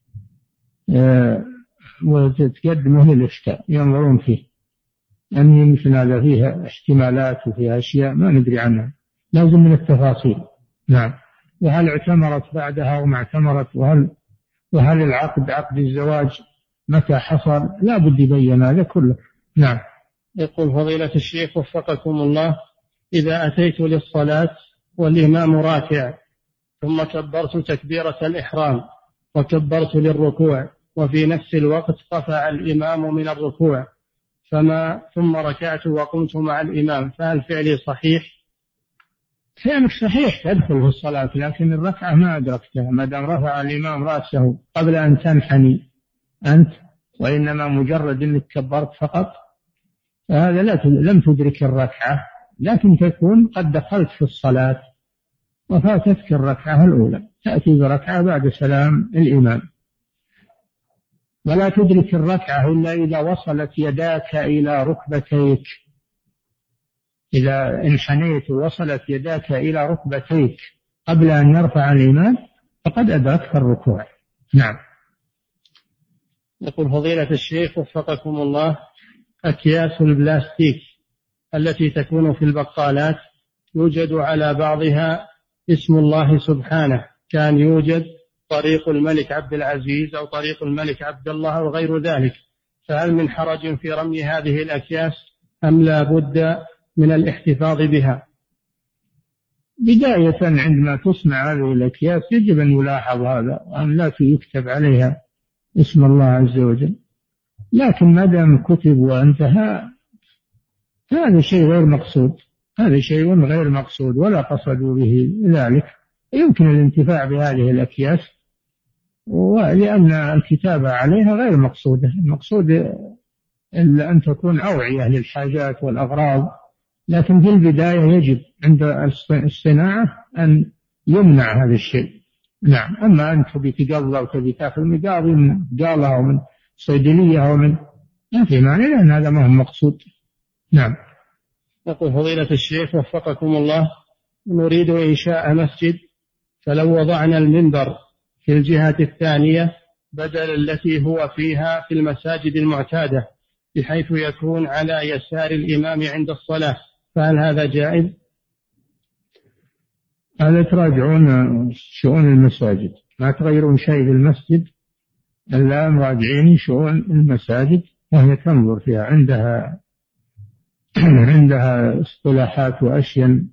[SPEAKER 4] وتقدمه للإفتاء ينظرون فيه، يعني مثل هذا فيها احتمالات وفيها أشياء ما ندري عنها، لازم من التفاصيل. نعم. وهل اعتمرت بعدها وما اعتمرت، وهل وهل العقد عقد الزواج متى حصل، لا بد يبين هذا كله. نعم.
[SPEAKER 2] يقول فضيلة الشيخ وفقكم الله، إذا أتيت للصلاة والإمام راكع ثم كبرت تكبيرة الإحرام وكبرت للركوع، وفي نفس الوقت رفع الإمام من الركوع فما ثم ركعت وقمت مع الإمام، فهل فعلي صحيح؟
[SPEAKER 4] فعلك صحيح، تدخل في الصلاة، لكن الركعة ما أدركتها ما دام رفع الإمام رأسه قبل أن تنحني أنت، وإنما مجرد أنك كبرت فقط، فهذا لا لم تدرك الركعة، لكن تكون قد دخلت في الصلاة وفاتتك الركعة الأولى، تأتي بركعة بعد سلام الإمام. ولا تدرك الركعة إلا إذا وصلت يداك إلى ركبتيك، إذا انحنيت ووصلت يداك إلى ركبتيك قبل أن يرفع الإمام فقد أدركت الركوع. نعم.
[SPEAKER 2] يقول فضيلة الشيخ وفقكم الله، أكياس البلاستيك التي تكون في البقالات يوجد على بعضها اسم الله سبحانه، كان يوجد طريق الملك عبد العزيز أو طريق الملك عبد الله أو غير ذلك، فهل من حرج في رمي هذه الأكياس أم لا بد من الاحتفاظ بها؟
[SPEAKER 4] بداية عندما تصنع هذه الأكياس يجب أن يلاحظ هذا، وأن لا يكتب عليها اسم الله عز وجل، لكن ما دام كتب وانتهى هذا شيء غير مقصود، هذا شيء غير مقصود ولا قصدوا به ذلك. يمكن الانتفاع بهذه الأكياس ولأن الكتابة عليها غير مقصودة، المقصود إلا أن تكون أوعية للحاجات والأغراض، لكن في البداية يجب عند الصناعة أن يمنع هذا الشيء. نعم. أما أنت بتقضى وتبي تأخذ مقاضي من قالها ومن صيدلية ومن ما في معنى، لأن هذا ما هو مقصود. نعم.
[SPEAKER 2] يقول فضيلة الشيخ وفقكم الله، نريد إنشاء مسجد، فلو وضعنا المنبر في الجهة الثانية بدل التي هو فيها في المساجد المعتادة بحيث يكون على يسار الإمام عند الصلاة، فهل هذا جائز؟
[SPEAKER 4] هذا تراجعون شؤون المساجد، ما تغيرون شيء في المسجد إلا مراجعين شؤون المساجد، وهي تنظر فيها عندها عندها اصطلاحات وأشياء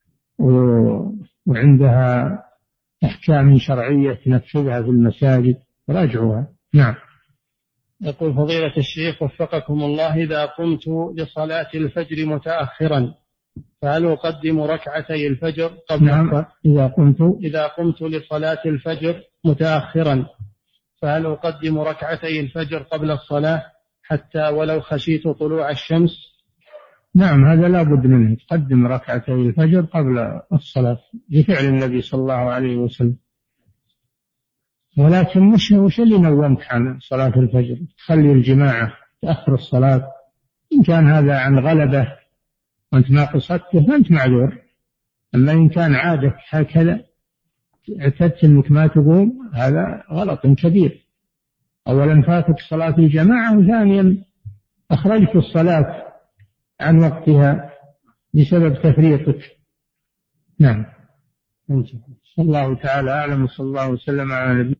[SPEAKER 4] وعندها أحكام شرعية تنفذها في المساجد، راجعوها. نعم.
[SPEAKER 2] يقول فضيلة الشيخ وفقكم الله، إذا قمت لصلاة الفجر متأخرا فهل أقدم ركعتي الفجر قبل
[SPEAKER 4] نعم. إذا قمت
[SPEAKER 2] إذا قمت لصلاة الفجر متأخرا فهل أقدم ركعتي الفجر قبل الصلاة حتى ولو خشيت طلوع الشمس؟
[SPEAKER 4] نعم، هذا لا بد منه، تقدم ركعتي الفجر قبل الصلاة لفعل النبي صلى الله عليه وسلم. ولكن مش وش اللي نومك عن صلاة الفجر تخلي الجماعة تأخر الصلاة؟ إن كان هذا عن غلبة وأنت ما قصدته فأنت معذور، أما إن كان عادة هكذا اعتدت أنك ما تقوم هذا غلط كبير. أولا فاتك صلاة الجماعة، وثانيا أخرجت الصلاة عن وقتها بسبب تفريطك. نعم. الله تعالى أعلم، صلى الله وسلم على نبينا